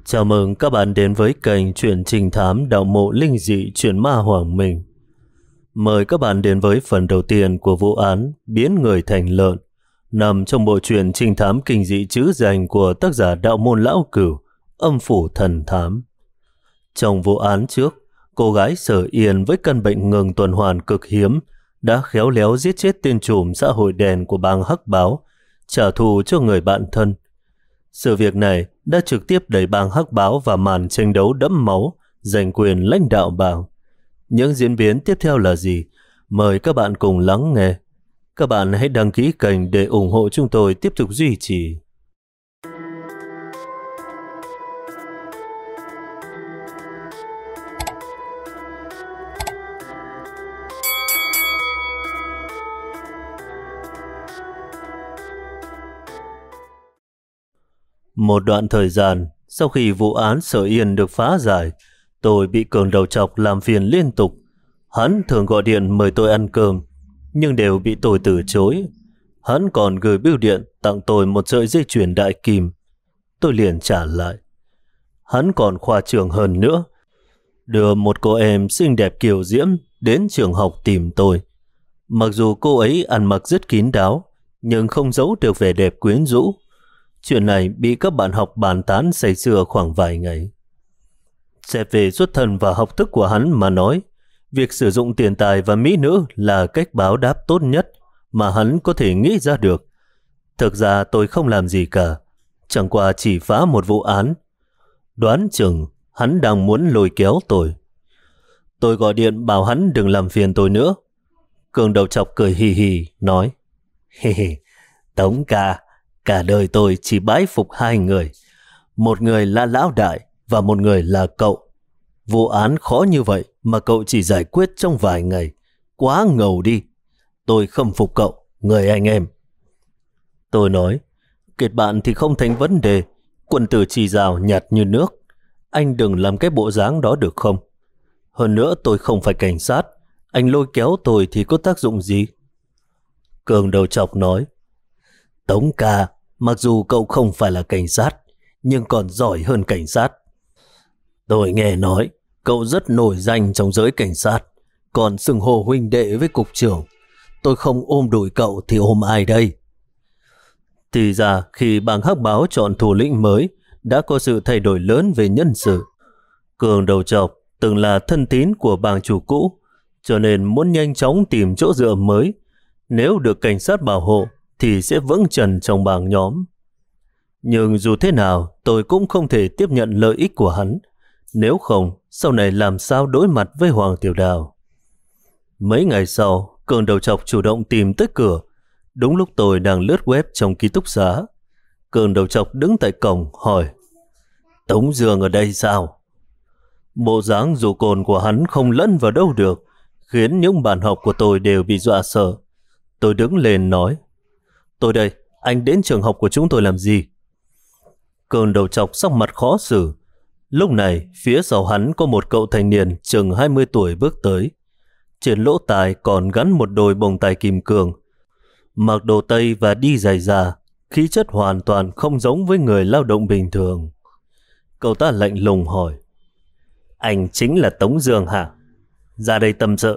Chào mừng các bạn đến với kênh Truyện Trinh Thám Đạo Mộ Linh Dị Truyện Ma Hoàng Minh. Mời các bạn đến với phần đầu tiên của vụ án Biến Người Thành Lợn, nằm trong bộ truyện trinh thám kinh dị trữ danh của tác giả Đạo Môn Lão Cửu, Âm Phủ Thần Thám. Trong vụ án trước, cô gái Sở Yên với căn bệnh ngừng tuần hoàn cực hiếm đã khéo léo giết chết tên trùm xã hội đen của bang Hắc Báo, trả thù cho người bạn thân. Sự việc này đã trực tiếp đẩy bang Hắc Báo vào màn tranh đấu đẫm máu, giành quyền lãnh đạo bang. Những diễn biến tiếp theo là gì? Mời các bạn cùng lắng nghe. Các bạn hãy đăng ký kênh để ủng hộ chúng tôi tiếp tục duy trì. Một đoạn thời gian sau khi vụ án Sở Yên được phá giải, tôi bị Cường Đầu Trọc làm phiền liên tục. Hắn thường gọi điện mời tôi ăn cơm, nhưng đều bị tôi từ chối. Hắn còn gửi bưu điện tặng tôi một sợi dây chuyền đại kim. Tôi liền trả lại. Hắn còn khoa trương hơn nữa, đưa một cô em xinh đẹp kiều diễm đến trường học tìm tôi. Mặc dù cô ấy ăn mặc rất kín đáo, nhưng không giấu được vẻ đẹp quyến rũ. Chuyện này bị các bạn học bàn tán say sưa khoảng vài ngày. Xét về xuất thân và học thức của hắn mà nói, việc sử dụng tiền tài và mỹ nữ là cách báo đáp tốt nhất mà hắn có thể nghĩ ra được. Thực ra tôi không làm gì cả, chẳng qua chỉ phá một vụ án. Đoán chừng hắn đang muốn lôi kéo tôi. Tôi gọi điện bảo hắn đừng làm phiền tôi nữa. Cường Đầu Trọc cười hì hì nói: Tống ca, cả đời tôi chỉ bái phục hai người. Một người là lão đại và một người là cậu. Vụ án khó như vậy mà cậu chỉ giải quyết trong vài ngày. Quá ngầu đi. Tôi khâm phục cậu, người anh em. Tôi nói: kết bạn thì không thành vấn đề. Quân tử chỉ rào nhạt như nước. Anh đừng làm cái bộ dáng đó được không? Hơn nữa tôi không phải cảnh sát. Anh lôi kéo tôi thì có tác dụng gì? Cường Đầu Trọc nói: Tống ca, mặc dù cậu không phải là cảnh sát, nhưng còn giỏi hơn cảnh sát. Tôi nghe nói cậu rất nổi danh trong giới cảnh sát, còn xưng hô huynh đệ với cục trưởng. Tôi không ôm đùi cậu thì ôm ai đây? Thì ra khi bang Hắc Báo chọn thủ lĩnh mới, đã có sự thay đổi lớn về nhân sự. Cường Đầu Trọc từng là thân tín của bang chủ cũ, cho nên muốn nhanh chóng tìm chỗ dựa mới. Nếu được cảnh sát bảo hộ thì sẽ vững trần trong bang nhóm. Nhưng dù thế nào, tôi cũng không thể tiếp nhận lợi ích của hắn. Nếu không, sau này làm sao đối mặt với Hoàng Tiểu Đào? Mấy ngày sau, Cường Đầu Trọc chủ động tìm tới cửa. Đúng lúc tôi đang lướt web trong ký túc xá. Cường Đầu Trọc đứng tại cổng hỏi: Tống Dương ở đây sao? Bộ dáng dù cồn của hắn không lẫn vào đâu được, khiến những bạn học của tôi đều bị dọa sợ. Tôi đứng lên nói: Tôi đây, anh đến trường học của chúng tôi làm gì? Cường Đầu Trọc sắc mặt khó xử. Lúc này, phía sau hắn có một cậu thanh niên chừng 20 tuổi bước tới. Trên lỗ tai còn gắn một đôi bông tai kim cương. Mặc đồ tây và đi giày da, khí chất hoàn toàn không giống với người lao động bình thường. Cậu ta lạnh lùng hỏi: Anh chính là Tống Dương hả? Ra đây tâm sự.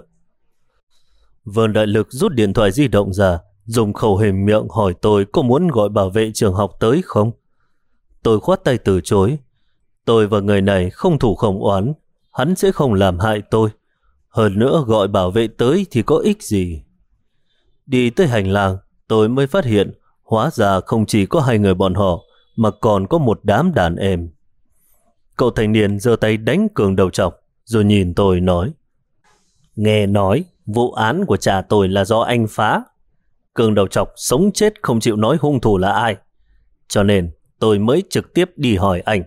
Vân Đại Lực rút điện thoại di động ra, dùng khẩu hình miệng hỏi tôi có muốn gọi bảo vệ trường học tới không. Tôi khoát tay từ chối. Tôi và người này không thù không oán, hắn sẽ không làm hại tôi. Hơn nữa gọi bảo vệ tới thì có ích gì? Đi tới hành lang, tôi mới phát hiện hóa ra không chỉ có hai người bọn họ, mà còn có một đám đàn em. Cậu thanh niên giơ tay đánh Cường Đầu Trọc, rồi nhìn tôi nói: Nghe nói vụ án của cha tôi là do anh phá. Cường Đầu Trọc sống chết không chịu nói hung thủ là ai, cho nên tôi mới trực tiếp đi hỏi anh.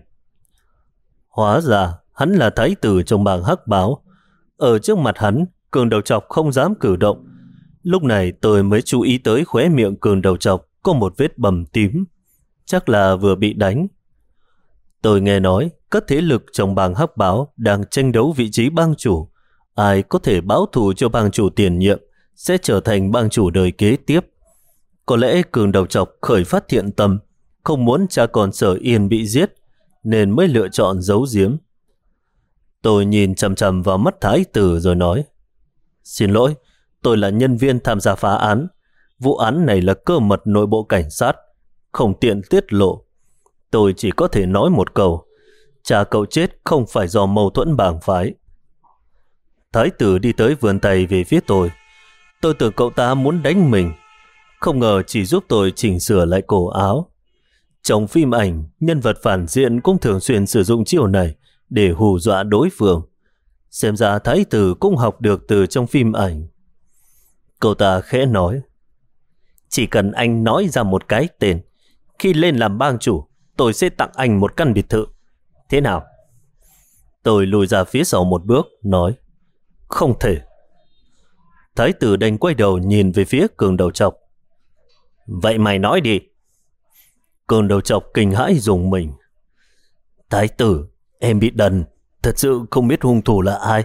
Hóa ra hắn là thái tử trong bang Hắc Báo. Ở trước mặt hắn, Cường Đầu Trọc không dám cử động. Lúc này tôi mới chú ý tới khóe miệng Cường Đầu Trọc có một vết bầm tím, chắc là vừa bị đánh. Tôi nghe nói các thế lực trong bang Hắc Báo đang tranh đấu vị trí bang chủ. Ai có thể báo thù cho bang chủ tiền nhiệm sẽ trở thành bang chủ đời kế tiếp. Có lẽ Cường Đầu Trọc khởi phát thiện tâm, không muốn cha con Sở Yên bị giết, nên mới lựa chọn giấu giếm. Tôi nhìn chằm chằm vào mắt thái tử rồi nói: Xin lỗi, tôi là nhân viên tham gia phá án. Vụ án này là cơ mật nội bộ cảnh sát, không tiện tiết lộ. Tôi chỉ có thể nói một câu: cha cậu chết không phải do mâu thuẫn bang phái. Thái tử đi tới vươn tay về phía tôi. Tôi tưởng cậu ta muốn đánh mình, không ngờ chỉ giúp tôi chỉnh sửa lại cổ áo. Trong phim ảnh, nhân vật phản diện cũng thường xuyên sử dụng chiêu này để hù dọa đối phương. Xem ra thái tử cũng học được từ trong phim ảnh. Cậu ta khẽ nói: Chỉ cần anh nói ra một cái tên, khi lên làm bang chủ, tôi sẽ tặng anh một căn biệt thự. Thế nào? Tôi lùi ra phía sau một bước, nói: Không thể. Thái tử đành quay đầu nhìn về phía Cường Đầu Trọc. Vậy mày nói đi. Cường Đầu Trọc kinh hãi rùng mình. Thái tử, em bị đần, thật sự không biết hung thủ là ai.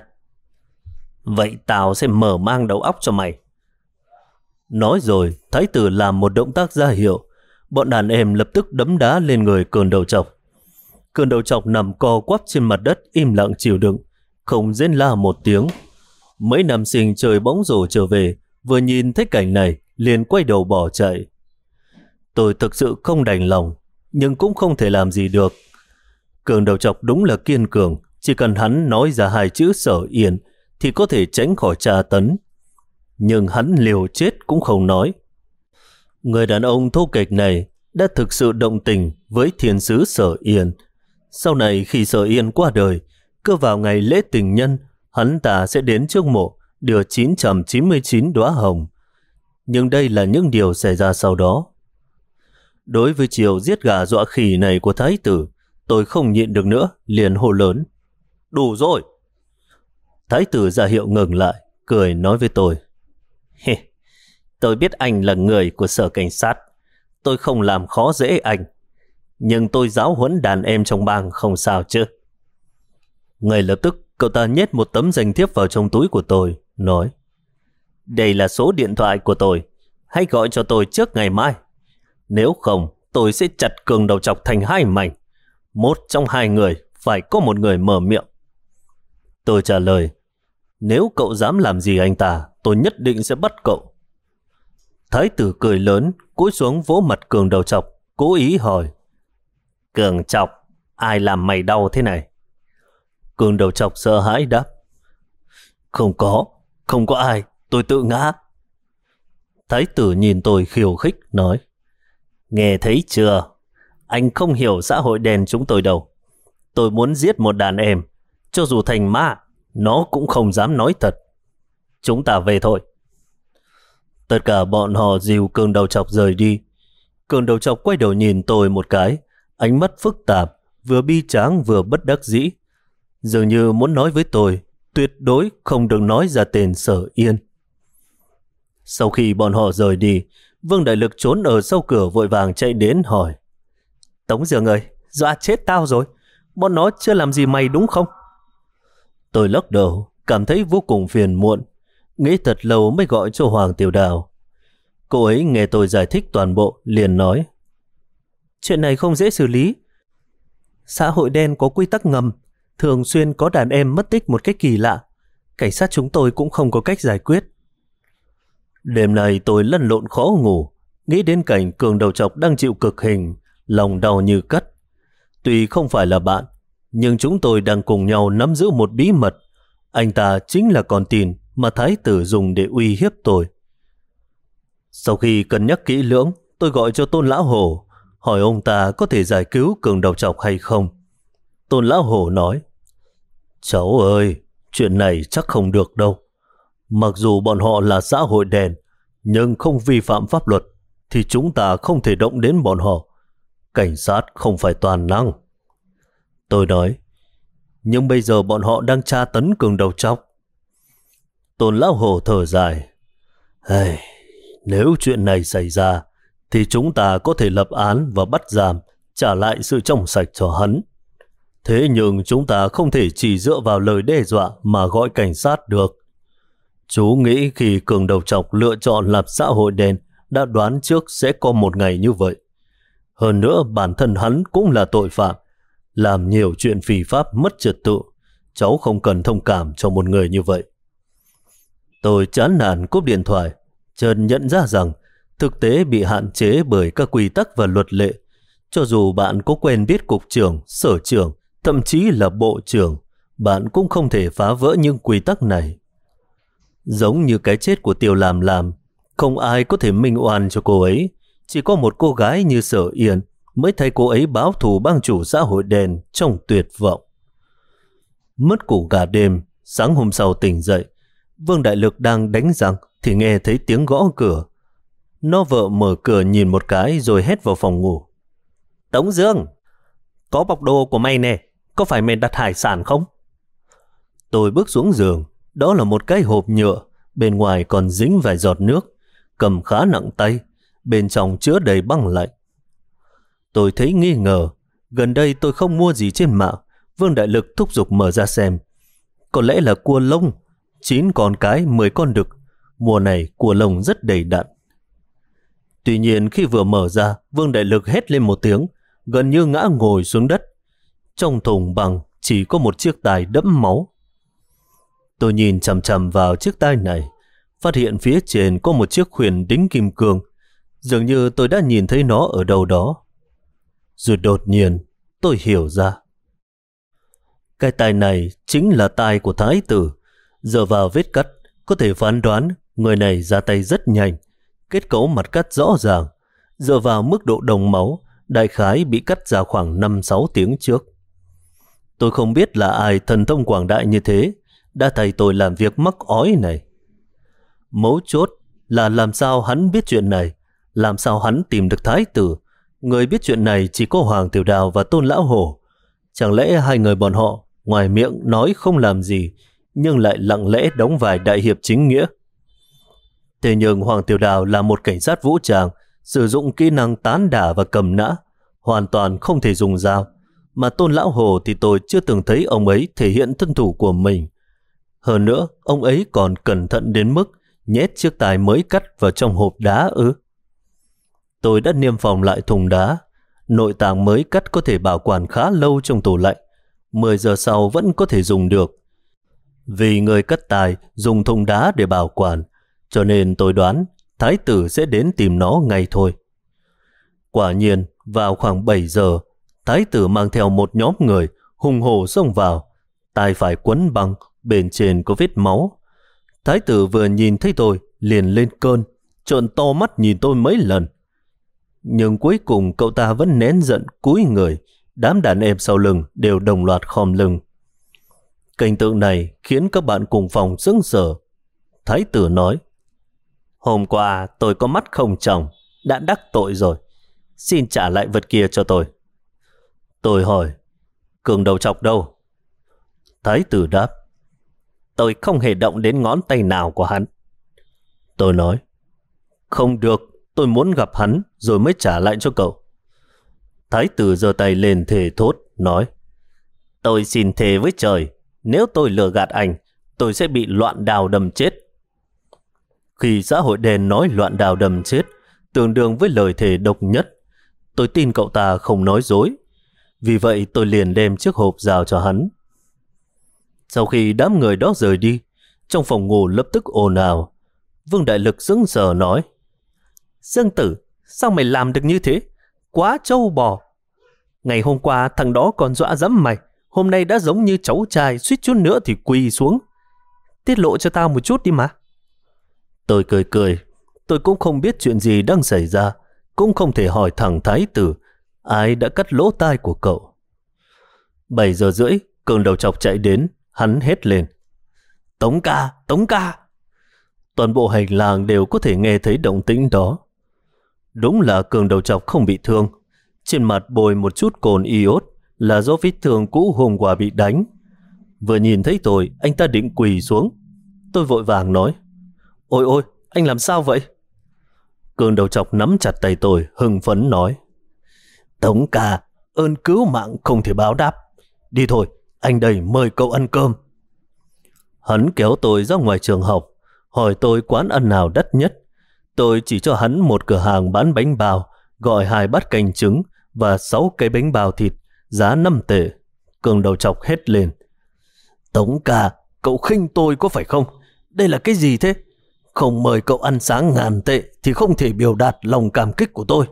Vậy tao sẽ mở mang đầu óc cho mày. Nói rồi, thái tử làm một động tác ra hiệu. Bọn đàn em lập tức đấm đá lên người Cường Đầu Trọc. Cường Đầu Trọc nằm co quắp trên mặt đất im lặng chịu đựng, không rên la một tiếng. Mấy nam sinh chơi bóng rổ trở về, vừa nhìn thấy cảnh này liền quay đầu bỏ chạy. Tôi thực sự không đành lòng, nhưng cũng không thể làm gì được. Cường Đầu Trọc đúng là kiên cường, chỉ cần hắn nói ra 2 chữ Sở Yên thì có thể tránh khỏi tra tấn. Nhưng hắn liều chết cũng không nói. Người đàn ông thô kệch này đã thực sự động tình với thiên sứ Sở Yên. Sau này khi Sở Yên qua đời, cứ vào ngày lễ tình nhân, hắn ta sẽ đến trước mộ đưa 999 đóa hồng. Nhưng đây là những điều xảy ra sau đó. Đối với chiều giết gà dọa khỉ này của thái tử, tôi không nhịn được nữa, liền hô lớn: Đủ rồi! Thái tử ra hiệu ngừng lại, cười nói với tôi: Tôi biết anh là người của sở cảnh sát, tôi không làm khó dễ anh, nhưng tôi giáo huấn đàn em trong bang không sao chứ. Ngay lập tức, cậu ta nhét một tấm danh thiếp vào trong túi của tôi, nói: Đây là số điện thoại của tôi, hãy gọi cho tôi trước ngày mai. Nếu không, tôi sẽ chặt Cường Đầu Trọc thành 2 mảnh. Một trong 2 người phải có một người mở miệng. Tôi trả lời: Nếu cậu dám làm gì anh ta, tôi nhất định sẽ bắt cậu. Thái tử cười lớn, cúi xuống vỗ mặt Cường Đầu Trọc, cố ý hỏi: Cường Trọc, ai làm mày đau thế này? Cường Đầu Trọc sợ hãi đáp: Không có ai, tôi tự ngã. Thái tử nhìn tôi khiêu khích, nói: Nghe thấy chưa? Anh không hiểu xã hội đen chúng tôi đâu. Tôi muốn giết một đàn em, cho dù thành ma, nó cũng không dám nói thật. Chúng ta về thôi. Tất cả bọn họ dìu Cường Đầu Trọc rời đi. Cường Đầu Trọc quay đầu nhìn tôi một cái, ánh mắt phức tạp, vừa bi tráng vừa bất đắc dĩ. Dường như muốn nói với tôi, tuyệt đối không được nói ra tên Sở Yên. Sau khi bọn họ rời đi, Vương Đại Lực trốn ở sau cửa vội vàng chạy đến hỏi: Tống Dương ơi, dọa chết tao rồi. Bọn nó chưa làm gì mày đúng không? Tôi lắc đầu, cảm thấy vô cùng phiền muộn. Nghĩ thật lâu mới gọi cho Hoàng Tiểu Đào. Cô ấy nghe tôi giải thích toàn bộ, liền nói: Chuyện này không dễ xử lý. Xã hội đen có quy tắc ngầm, thường xuyên có đàn em mất tích một cách kỳ lạ. Cảnh sát chúng tôi cũng không có cách giải quyết. Đêm nay tôi lăn lộn khó ngủ, nghĩ đến cảnh Cường Đầu Trọc đang chịu cực hình, lòng đau như cắt. Tuy không phải là bạn, nhưng chúng tôi đang cùng nhau nắm giữ một bí mật. Anh ta chính là con tin mà thái tử dùng để uy hiếp tôi. Sau khi cân nhắc kỹ lưỡng, tôi gọi cho Tôn Lão Hổ, hỏi ông ta có thể giải cứu Cường Đầu Trọc hay không. Tôn Lão Hổ nói: Cháu ơi, chuyện này chắc không được đâu. Mặc dù bọn họ là xã hội đen, nhưng không vi phạm pháp luật, thì chúng ta không thể động đến bọn họ. Cảnh sát không phải toàn năng. Tôi nói: Nhưng bây giờ bọn họ đang tra tấn Cường Đầu Trọc. Tôn Lão Hổ thở dài: Nếu chuyện này xảy ra, thì chúng ta có thể lập án và bắt giam, trả lại sự trong sạch cho hắn. Thế nhưng chúng ta không thể chỉ dựa vào lời đe dọa mà gọi cảnh sát được. Chú nghĩ khi Cường Đầu Trọc lựa chọn làm xã hội đen đã đoán trước sẽ có một ngày như vậy. Hơn nữa bản thân hắn cũng là tội phạm, làm nhiều chuyện phi pháp mất trật tự. Cháu không cần thông cảm cho một người như vậy. Tôi chán nản cúp điện thoại, chợt nhận ra rằng thực tế bị hạn chế bởi các quy tắc và luật lệ. Cho dù bạn có quen biết cục trưởng, sở trưởng, thậm chí là bộ trưởng, bạn cũng không thể phá vỡ những quy tắc này. Giống như cái chết của Tiêu Làm, không ai có thể minh oan cho cô ấy. Chỉ có một cô gái như Sở Yên mới thấy cô ấy báo thù bang chủ xã hội đen trong tuyệt vọng. Mất ngủ cả đêm, sáng hôm sau tỉnh dậy, Vương Đại Lực đang đánh răng thì nghe thấy tiếng gõ cửa. Nó vợ mở cửa nhìn một cái rồi hét vào phòng ngủ. Tống Dương, có bọc đồ của mày nè, có phải mày đặt hải sản không? Tôi bước xuống giường, đó là một cái hộp nhựa, bên ngoài còn dính vài giọt nước, cầm khá nặng tay, bên trong chứa đầy băng lạnh. Tôi thấy nghi ngờ, gần đây tôi không mua gì trên mạng. Vương Đại Lực thúc giục mở ra xem. Có lẽ là cua lông, 9 con cái 10 con đực. Mùa này cua lông rất đầy đặn. Tuy nhiên khi vừa mở ra, Vương Đại Lực hét lên một tiếng, gần như ngã ngồi xuống đất. Trong thùng bằng chỉ có một chiếc tai đẫm máu. Tôi nhìn chằm chằm vào chiếc tai này, phát hiện phía trên có một chiếc khuyên đính kim cương. Dường như tôi đã nhìn thấy nó ở đâu đó. Rồi đột nhiên tôi hiểu ra. Cái tai này chính là tai của thái tử. Dựa vào vết cắt, có thể phán đoán người này ra tay rất nhanh. Kết cấu mặt cắt rõ ràng. Dựa vào mức độ đồng máu, đại khái bị cắt ra khoảng 5-6 tiếng trước. Tôi không biết là ai thần thông quảng đại như thế đã thầy tôi làm việc mắc ói này. Mấu chốt là làm sao hắn biết chuyện này, làm sao hắn tìm được thái tử. Người biết chuyện này chỉ có Hoàng Tiểu Đào và Tôn Lão Hổ. Chẳng lẽ hai người bọn họ ngoài miệng nói không làm gì, nhưng lại lặng lẽ đóng vai đại hiệp chính nghĩa? Thế nhưng Hoàng Tiểu Đào là một cảnh sát vũ trang, sử dụng kỹ năng tán đả và cầm nã, hoàn toàn không thể dùng dao. Mà Tôn Lão Hổ thì tôi chưa từng thấy ông ấy thể hiện thân thủ của mình. Hơn nữa, ông ấy còn cẩn thận đến mức nhét chiếc tai mới cắt vào trong hộp đá ư? Tôi đã niêm phòng lại thùng đá. Nội tạng mới cắt có thể bảo quản khá lâu trong tủ lạnh. 10 giờ sau vẫn có thể dùng được. Vì người cắt tai dùng thùng đá để bảo quản, cho nên tôi đoán thái tử sẽ đến tìm nó ngay thôi. Quả nhiên, vào khoảng 7 giờ, thái tử mang theo một nhóm người hùng hổ xông vào. Tai phải quấn băng, bên trên có vết máu. Thái tử vừa nhìn thấy tôi liền lên cơn, trợn to mắt nhìn tôi mấy lần. Nhưng cuối cùng cậu ta vẫn nén giận cúi người. Đám đàn em sau lưng đều đồng loạt khom lưng. Cảnh tượng này khiến các bạn cùng phòng sững sờ. Thái tử nói: Hôm qua tôi có mắt không tròng, đã đắc tội rồi. Xin trả lại vật kia cho tôi. Tôi hỏi: Cường đầu chọc đâu? Thái tử đáp: Tôi không hề động đến ngón tay nào của hắn. Tôi nói: Không được, tôi muốn gặp hắn rồi mới trả lại cho cậu. Thái tử giơ tay lên thề thốt, nói: Tôi xin thề với trời, nếu tôi lừa gạt anh, tôi sẽ bị loạn đào đầm chết. Khi xã hội đen nói loạn đào đầm chết, tương đương với lời thề độc nhất. Tôi tin cậu ta không nói dối. Vì vậy tôi liền đem chiếc hộp giao cho hắn. Sau khi đám người đó rời đi, trong phòng ngủ lập tức ồn ào. Vương Đại Lực sững sờ nói: Dương Tử, sao mày làm được như thế? Quá trâu bò. Ngày hôm qua thằng đó còn dọa dẫm mày, hôm nay đã giống như cháu trai, suýt chút nữa thì quỳ xuống. Tiết lộ cho tao một chút đi mà. Tôi cười cười. Tôi cũng không biết chuyện gì đang xảy ra, cũng không thể hỏi thẳng thái tử ai đã cắt lỗ tai của cậu. 7 giờ rưỡi, Cường đầu chọc chạy đến. Hắn hét lên: Tống ca, Tống ca. Toàn bộ hành lang đều có thể nghe thấy động tĩnh đó. Đúng là Cường đầu chọc không bị thương. Trên mặt bôi một chút cồn iốt là do vết thương cũ hôm qua bị đánh. Vừa nhìn thấy tôi, anh ta định quỳ xuống. Tôi vội vàng nói: Ôi ôi, anh làm sao vậy? Cường đầu chọc nắm chặt tay tôi, hưng phấn nói: Tống ca, ơn cứu mạng không thể báo đáp. Đi thôi, anh đây mời cậu ăn cơm. Hắn kéo tôi ra ngoài trường học, hỏi tôi quán ăn nào đắt nhất. Tôi chỉ cho hắn một cửa hàng bán bánh bao, gọi 2 bát canh trứng và 6 cái bánh bao thịt, giá 5 tệ. Cường đầu chọc hét lên. Tống ca, cậu khinh tôi có phải không? Đây là cái gì thế? Không mời cậu ăn sáng 1000 tệ thì không thể biểu đạt lòng cảm kích của tôi.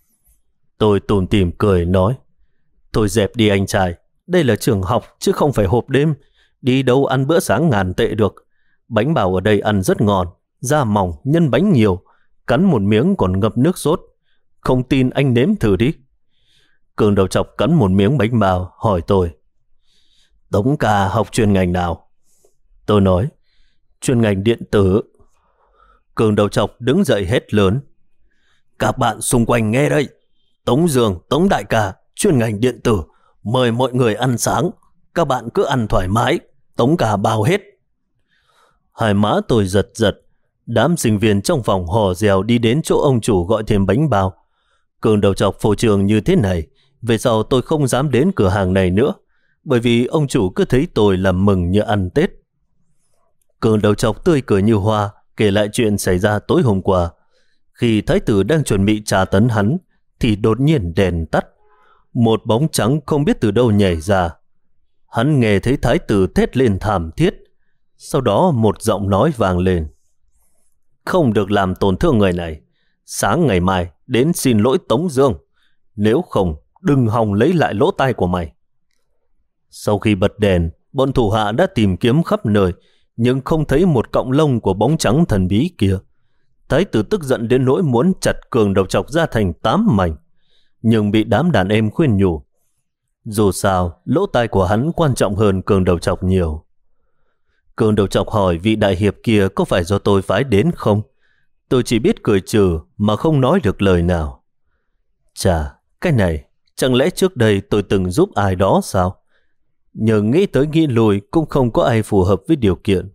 Tôi tủm tỉm cười nói. Thôi dẹp đi anh trai, đây là trường học chứ không phải hộp đêm. Đi đâu ăn bữa sáng 1000 tệ được. Bánh bao ở đây ăn rất ngon, da mỏng, nhân bánh nhiều, cắn một miếng còn ngập nước sốt. Không tin anh nếm thử đi. Cường đầu chọc cắn một miếng bánh bao, hỏi tôi. Tống ca học chuyên ngành nào? Tôi nói, chuyên ngành điện tử. Cường đầu chọc đứng dậy hét lớn. Các bạn xung quanh nghe đây. Tống Dương, Tống đại ca, chuyên ngành điện tử, mời mọi người ăn sáng. Các bạn cứ ăn thoải mái, Tống ca bao hết. Hai má tôi giật giật. Đám sinh viên trong phòng hò rèo đi đến chỗ ông chủ gọi thêm bánh bao. Cường đầu chọc phô trương như thế này, về sau tôi không dám đến cửa hàng này nữa, bởi vì ông chủ cứ thấy tôi làm mừng như ăn Tết. Cường đầu chọc tươi cười như hoa, kể lại chuyện xảy ra tối hôm qua. Khi thái tử đang chuẩn bị tra tấn hắn, thì đột nhiên đèn tắt. Một bóng trắng không biết từ đâu nhảy ra. Hắn nghe thấy thái tử thét lên thảm thiết. Sau đó một giọng nói vang lên. Không được làm tổn thương người này. Sáng ngày mai đến xin lỗi Tống Dương. Nếu không, đừng hòng lấy lại lỗ tai của mày. Sau khi bật đèn, bọn thủ hạ đã tìm kiếm khắp nơi, nhưng không thấy một cọng lông của bóng trắng thần bí kia. Thái tử tức giận đến nỗi muốn chặt Cường đầu chọc ra thành 8 mảnh, nhưng bị đám đàn em khuyên nhủ. Dù sao, lỗ tai của hắn quan trọng hơn Cường đầu chọc nhiều. Cường đầu chọc hỏi vị đại hiệp kia có phải do tôi phái đến không? Tôi chỉ biết cười trừ mà không nói được lời nào. Chà, cái này, chẳng lẽ trước đây tôi từng giúp ai đó sao? Nhưng nghĩ tới nghĩ lui cũng không có ai phù hợp với điều kiện.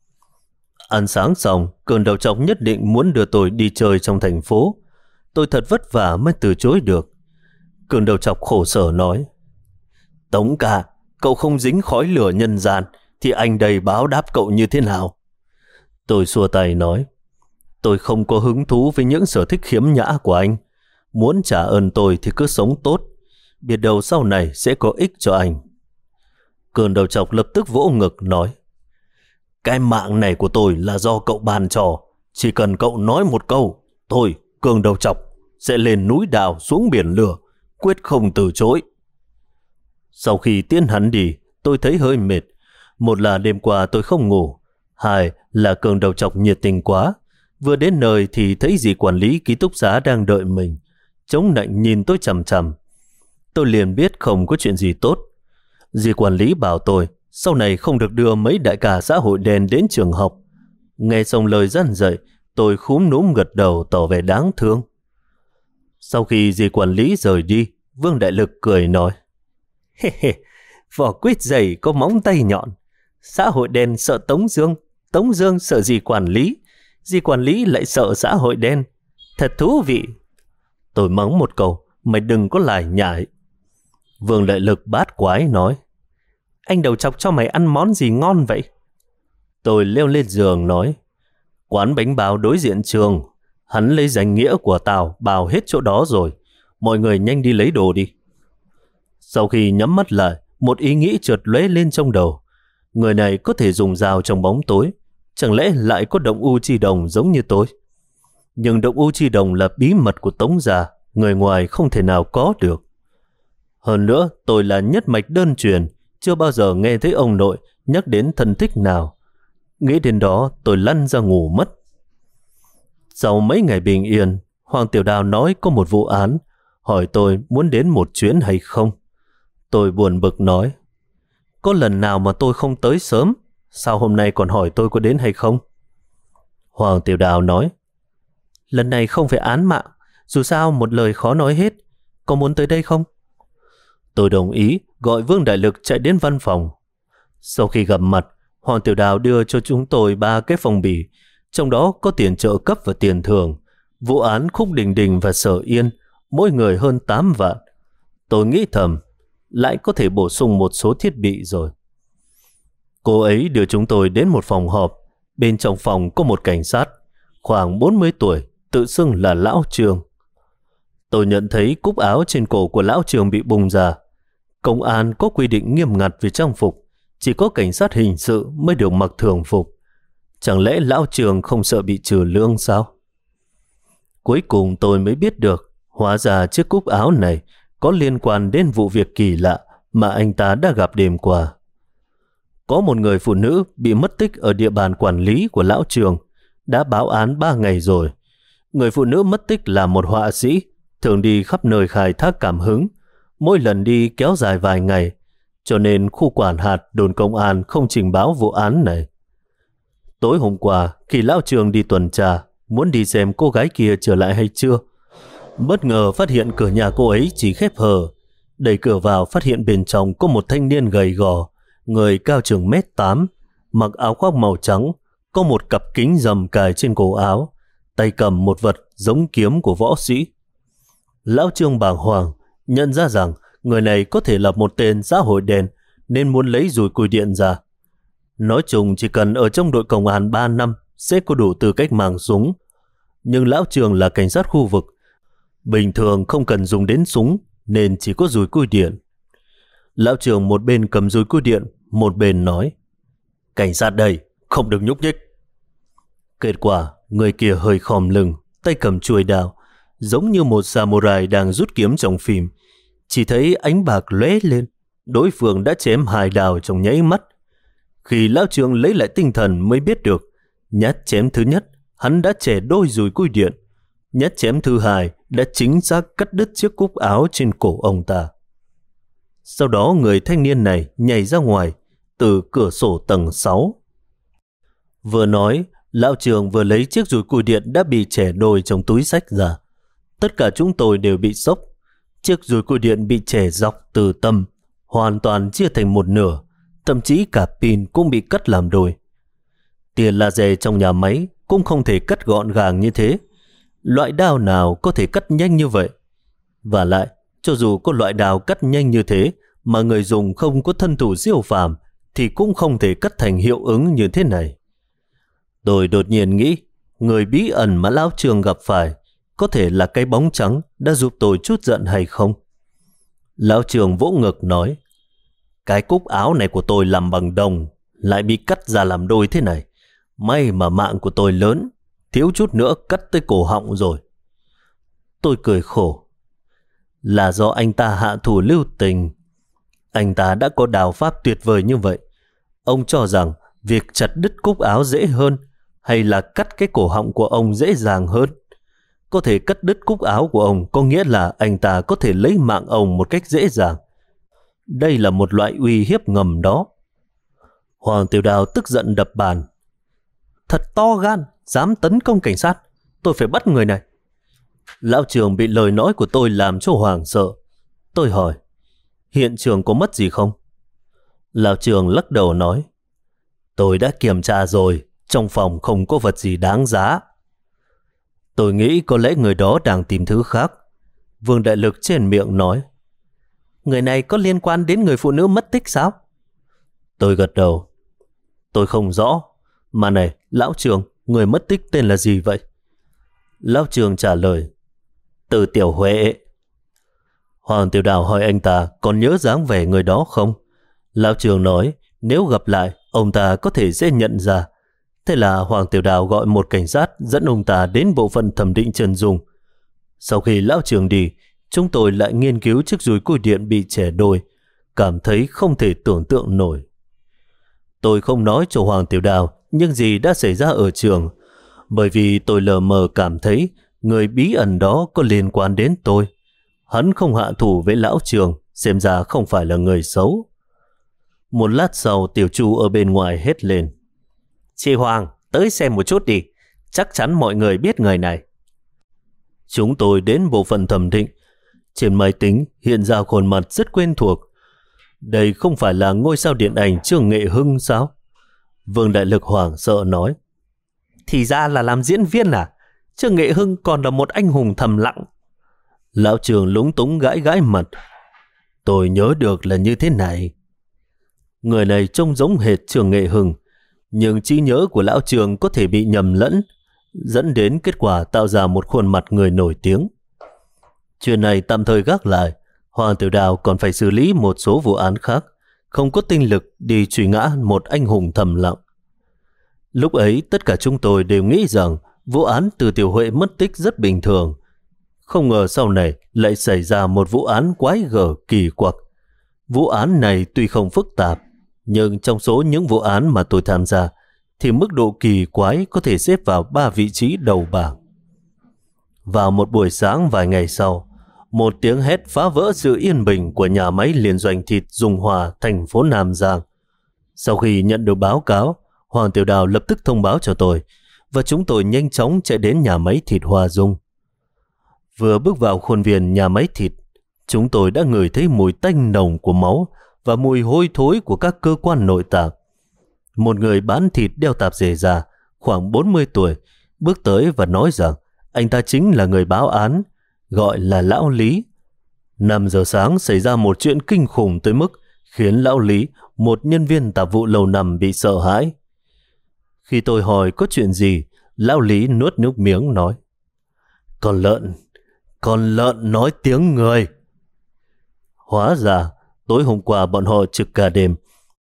Ăn sáng xong, Cường đầu chọc nhất định muốn đưa tôi đi chơi trong thành phố. Tôi thật vất vả mới từ chối được. Cường đầu chọc khổ sở nói. Tống ca, cậu không dính khói lửa nhân gian thì anh đây báo đáp cậu như thế nào? Tôi xua tay nói. Tôi không có hứng thú với những sở thích khiếm nhã của anh. Muốn trả ơn tôi thì cứ sống tốt, biết đâu sau này sẽ có ích cho anh. Cường đầu chọc lập tức vỗ ngực nói. Cái mạng này của tôi là do cậu ban cho. Chỉ cần cậu nói một câu, tôi, Cường đầu chọc, sẽ lên núi đào xuống biển lửa, quyết không từ chối. Sau khi tiễn hắn đi, tôi thấy hơi mệt. Một là đêm qua tôi không ngủ, hai là Cường đầu chọc nhiệt tình quá. Vừa đến nơi thì thấy dì quản lý ký túc xá đang đợi mình, chống nạnh nhìn tôi chằm chằm. Tôi liền biết không có chuyện gì tốt. Dì quản lý bảo tôi sau này không được đưa mấy đại ca xã hội đen đến trường học. Nghe xong lời răn dạy, tôi khúm núm gật đầu tỏ vẻ đáng thương. Sau khi dì quản lý rời đi, Vương Đại Lực cười nói. Vỏ quýt dày có móng tay nhọn. Xã hội đen sợ Tống Dương, Tống Dương sợ dì quản lý lại sợ xã hội đen. Thật thú vị. Tôi mắng một câu, mày đừng có lải nhải. Vương Đại Lực bát quái nói. Anh đầu chọc cho mày ăn món gì ngon vậy? Tôi leo lên giường nói. Quán bánh bao đối diện trường. Hắn lấy danh nghĩa của tao bào hết chỗ đó rồi. Mọi người nhanh đi lấy đồ đi. Sau khi nhắm mắt lại, một ý nghĩ chợt lóe lên trong đầu. Người này có thể dùng dao trong bóng tối. Chẳng lẽ lại có động u chi đồng giống như tôi? Nhưng động u chi đồng là bí mật của Tống gia, người ngoài không thể nào có được. Hơn nữa, tôi là nhất mạch đơn truyền, chưa bao giờ nghe thấy ông nội nhắc đến thân thích nào. Nghĩ đến đó, tôi lăn ra ngủ mất. Sau mấy ngày bình yên, Hoàng Tiểu Đào nói có một vụ án, hỏi tôi muốn đến một chuyến hay không. Tôi buồn bực nói, có lần nào mà tôi không tới sớm, sao hôm nay còn hỏi tôi có đến hay không? Hoàng Tiểu Đào nói, lần này không phải án mạng, dù sao một lời khó nói hết, có muốn tới đây không? Tôi đồng ý, gọi Vương Đại Lực chạy đến văn phòng. Sau khi gặp mặt, Hoàng Tiểu Đào đưa cho chúng tôi 3 cái phong bì, trong đó có tiền trợ cấp và tiền thưởng. Vụ án Khúc Đình Đình và Sở Yên, mỗi người hơn 8 vạn. Tôi nghĩ thầm, lại có thể bổ sung một số thiết bị rồi. Cô ấy đưa chúng tôi đến một phòng họp. Bên trong phòng có một cảnh sát, khoảng 40 tuổi, tự xưng là Lão Trường. Tôi nhận thấy cúc áo trên cổ của Lão Trường bị bung ra. Công an có quy định nghiêm ngặt về trang phục, chỉ có cảnh sát hình sự mới được mặc thường phục. Chẳng lẽ lão Trường không sợ bị trừ lương sao? Cuối cùng tôi mới biết được, hóa ra chiếc cúc áo này có liên quan đến vụ việc kỳ lạ mà anh ta đã gặp đêm qua. Có một người phụ nữ bị mất tích ở địa bàn quản lý của lão Trường, đã báo án 3 ngày rồi. Người phụ nữ mất tích là một họa sĩ, thường đi khắp nơi khai thác cảm hứng, mỗi lần đi kéo dài vài ngày, cho nên khu quản hạt đồn công an không trình báo vụ án này. Tối hôm qua, khi lão Trường đi tuần tra, muốn đi xem cô gái kia trở lại hay chưa, bất ngờ phát hiện cửa nhà cô ấy chỉ khép hờ. Đẩy cửa vào phát hiện bên trong có một thanh niên gầy gò, người cao chừng 1m8, mặc áo khoác màu trắng, có một cặp kính rầm cài trên cổ áo, tay cầm một vật giống kiếm của võ sĩ. Lão Trương bàng hoàng, nhận ra rằng người này có thể là một tên xã hội đen nên muốn lấy dùi cui điện ra. Nói chung chỉ cần ở trong đội công an 3 năm sẽ có đủ tư cách mang súng. Nhưng lão Trương là cảnh sát khu vực, bình thường không cần dùng đến súng nên chỉ có dùi cui điện. Lão Trương một bên cầm dùi cui điện, một bên nói: "Cảnh sát đây, không được nhúc nhích." Kết quả, người kia hơi khom lưng, tay cầm chuôi đao, giống như một samurai đang rút kiếm trong phim. Chỉ thấy ánh bạc lóe lên, đối phương đã chém 2 đao trong nháy mắt. Khi lão Trương lấy lại tinh thần mới biết được, nhát chém thứ nhất hắn đã chẻ đôi dùi cui điện, nhát chém thứ hai đã chính xác cắt đứt chiếc cúc áo trên cổ ông ta. Sau đó người thanh niên này nhảy ra ngoài từ cửa sổ tầng 6. Vừa nói, lão Trường vừa lấy chiếc dùi cui điện đã bị chẻ đôi trong túi xách ra. Tất cả chúng tôi đều bị sốc. Chiếc dùi cui điện bị chẻ dọc từ tâm, hoàn toàn chia thành một nửa, thậm chí cả pin cũng bị cắt làm đôi. Tia laser trong nhà máy cũng không thể cắt gọn gàng như thế. Loại đao nào có thể cắt nhanh như vậy? Và lại, cho dù có loại đao cắt nhanh như thế mà người dùng không có thân thủ siêu phàm thì cũng không thể cắt thành hiệu ứng như thế này. Tôi đột nhiên nghĩ, người bí ẩn mà lão Trường gặp phải có thể là cái bóng trắng đã giúp tôi chút giận hay không? Lão Trường vỗ ngực nói: "Cái cúc áo này của tôi làm bằng đồng, lại bị cắt ra làm đôi thế này. May mà mạng của tôi lớn, thiếu chút nữa cắt tới cổ họng rồi." Tôi cười khổ. Là do anh ta hạ thủ lưu tình. Anh ta đã có đao pháp tuyệt vời như vậy. Ông cho rằng việc chặt đứt cúc áo dễ hơn hay là cắt cái cổ họng của ông dễ dàng hơn? Có thể cắt đứt cúc áo của ông có nghĩa là anh ta có thể lấy mạng ông một cách dễ dàng. Đây là một loại uy hiếp ngầm đó. Hoàng Tiểu Đào tức giận đập bàn: "Thật to gan, dám tấn công cảnh sát. Tôi phải bắt người này." Lão Trường bị lời nói của tôi làm cho hoảng sợ. Tôi hỏi: "Hiện trường có mất gì không?" Lão Trường lắc đầu nói: "Tôi đã kiểm tra rồi, trong phòng không có vật gì đáng giá." Tôi nghĩ có lẽ người đó đang tìm thứ khác. Vương Đại Lực trên miệng nói: "Người này có liên quan đến người phụ nữ mất tích sao?" Tôi gật đầu: "Tôi không rõ. Mà này, lão Trường, người mất tích tên là gì vậy?" Lão Trường trả lời: "Từ Tiểu Huệ." Hoàng Tiểu Đào hỏi anh ta còn nhớ dáng vẻ người đó không. Lão Trường nói nếu gặp lại, ông ta có thể sẽ nhận ra. Thế là Hoàng Tiểu Đào gọi một cảnh sát dẫn ông ta đến bộ phận thẩm định chân dung. Sau khi lão Trường đi, chúng tôi lại nghiên cứu chiếc dùi cui điện bị chẻ đôi, cảm thấy không thể tưởng tượng nổi. Tôi không nói cho Hoàng Tiểu Đào những gì đã xảy ra ở trường, bởi vì tôi lờ mờ cảm thấy người bí ẩn đó có liên quan đến tôi. Hắn không hạ thủ với lão Trường, xem ra không phải là người xấu. Một lát sau, Tiểu Chu ở bên ngoài hét lên: "Chị Hoàng, tới xem một chút đi, chắc chắn mọi người biết người này." Chúng tôi đến bộ phận thẩm định. Trên máy tính hiện ra khuôn mặt rất quen thuộc. Đây không phải là ngôi sao điện ảnh Trương Nghệ Hưng sao? Vương Đại Lực hoảng sợ nói: "Thì ra là làm diễn viên à? Trương Nghệ Hưng còn là một anh hùng thầm lặng." Lão Trường lúng túng gãi gãi mặt: "Tôi nhớ được là như thế này." Người này trông giống hệt Trương Nghệ Hưng, nhưng trí nhớ của lão Trường có thể bị nhầm lẫn, dẫn đến kết quả tạo ra một khuôn mặt người nổi tiếng. Chuyện này tạm thời gác lại, Hoàng Tiểu Đào còn phải xử lý một số vụ án khác, không có tinh lực đi truy ngã một anh hùng thầm lặng. Lúc ấy tất cả chúng tôi đều nghĩ rằng vụ án Từ Tiểu Huệ mất tích rất bình thường. Không ngờ sau này lại xảy ra một vụ án quái gở kỳ quặc. Vụ án này tuy không phức tạp, nhưng trong số những vụ án mà tôi tham gia thì mức độ kỳ quái có thể xếp vào 3 vị trí đầu bảng. Vào một buổi sáng vài ngày sau, một tiếng hét phá vỡ sự yên bình của nhà máy liên doanh thịt Dung Hòa, thành phố Nam Giang. Sau khi nhận được báo cáo, Hoàng Tiểu Đào lập tức thông báo cho tôi, và chúng tôi nhanh chóng chạy đến nhà máy thịt Hòa Dung. Vừa bước vào khuôn viên nhà máy thịt, chúng tôi đã ngửi thấy mùi tanh nồng của máu và mùi hôi thối của các cơ quan nội tạng. Một người bán thịt đeo tạp dề da, khoảng 40 tuổi, bước tới và nói rằng anh ta chính là người báo án, gọi là Lão Lý. 5 giờ sáng xảy ra một chuyện kinh khủng tới mức khiến Lão Lý, một nhân viên tạp vụ lâu năm, bị sợ hãi. Khi tôi hỏi có chuyện gì, Lão Lý nuốt nước miếng nói: Con lợn nói tiếng người. Hóa ra, tối hôm qua bọn họ trực cả đêm.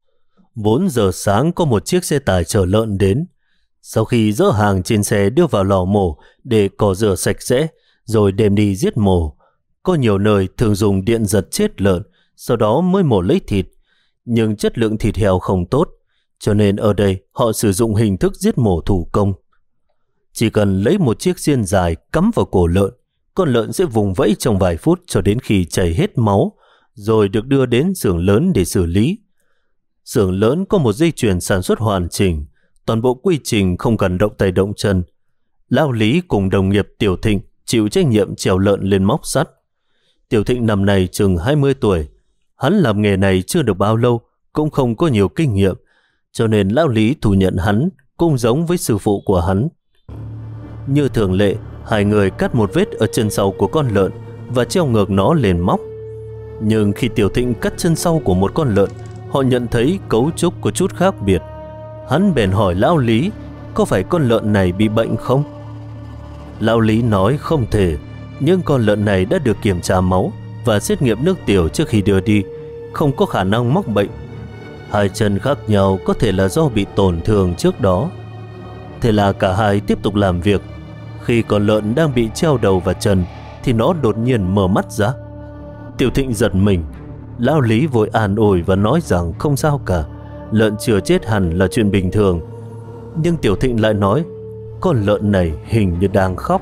4 giờ sáng có một chiếc xe tải chở lợn đến. Sau khi dỡ hàng trên xe đưa vào lò mổ để cỏ rửa sạch sẽ, rồi đem đi giết mổ. Có nhiều nơi thường dùng điện giật chết lợn, sau đó mới mổ lấy thịt. Nhưng chất lượng thịt heo không tốt, cho nên ở đây họ sử dụng hình thức giết mổ thủ công. Chỉ cần lấy một chiếc xiên dài cắm vào cổ lợn, con lợn sẽ vùng vẫy trong vài phút cho đến khi chảy hết máu, rồi được đưa đến xưởng lớn để xử lý. Xưởng lớn có một dây chuyền sản xuất hoàn chỉnh, toàn bộ quy trình không cần động tay động chân. Lão Lý cùng đồng nghiệp Tiểu Thịnh chịu trách nhiệm trèo lợn lên móc sắt. Tiểu Thịnh năm nay chừng 20 tuổi. Hắn làm nghề này chưa được bao lâu, cũng không có nhiều kinh nghiệm, cho nên Lão Lý thu nhận hắn cũng giống với sư phụ của hắn. Như thường lệ, hai người cắt một vết ở chân sau của con lợn và treo ngược nó lên móc. Nhưng khi Tiểu Thịnh cắt chân sau của một con lợn, họ nhận thấy cấu trúc có chút khác biệt. Hắn bèn hỏi Lão Lý có phải con lợn này bị bệnh không? Lão Lý nói không thể, nhưng con lợn này đã được kiểm tra máu và xét nghiệm nước tiểu trước khi đưa đi, không có khả năng mắc bệnh. Hai chân khác nhau có thể là do bị tổn thương trước đó. Thế là cả hai tiếp tục làm việc. Khi con lợn đang bị treo đầu và chân thì nó đột nhiên mở mắt ra. Tiểu Thịnh giật mình. Lão Lý vội an ủi và nói rằng không sao cả, lợn chưa chết hẳn là chuyện bình thường. Nhưng Tiểu Thịnh lại nói con lợn này hình như đang khóc.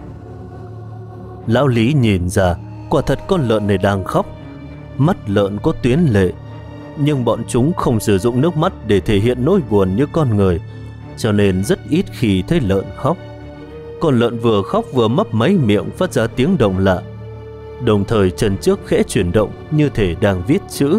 Lão Lý nhìn ra, quả thật con lợn này đang khóc. Mắt lợn có tuyến lệ, nhưng bọn chúng không sử dụng nước mắt để thể hiện nỗi buồn như con người, cho nên rất ít khi thấy lợn khóc. Con lợn vừa khóc vừa mấp máy miệng phát ra tiếng động lạ, đồng thời chân trước khẽ chuyển động như thể đang viết chữ.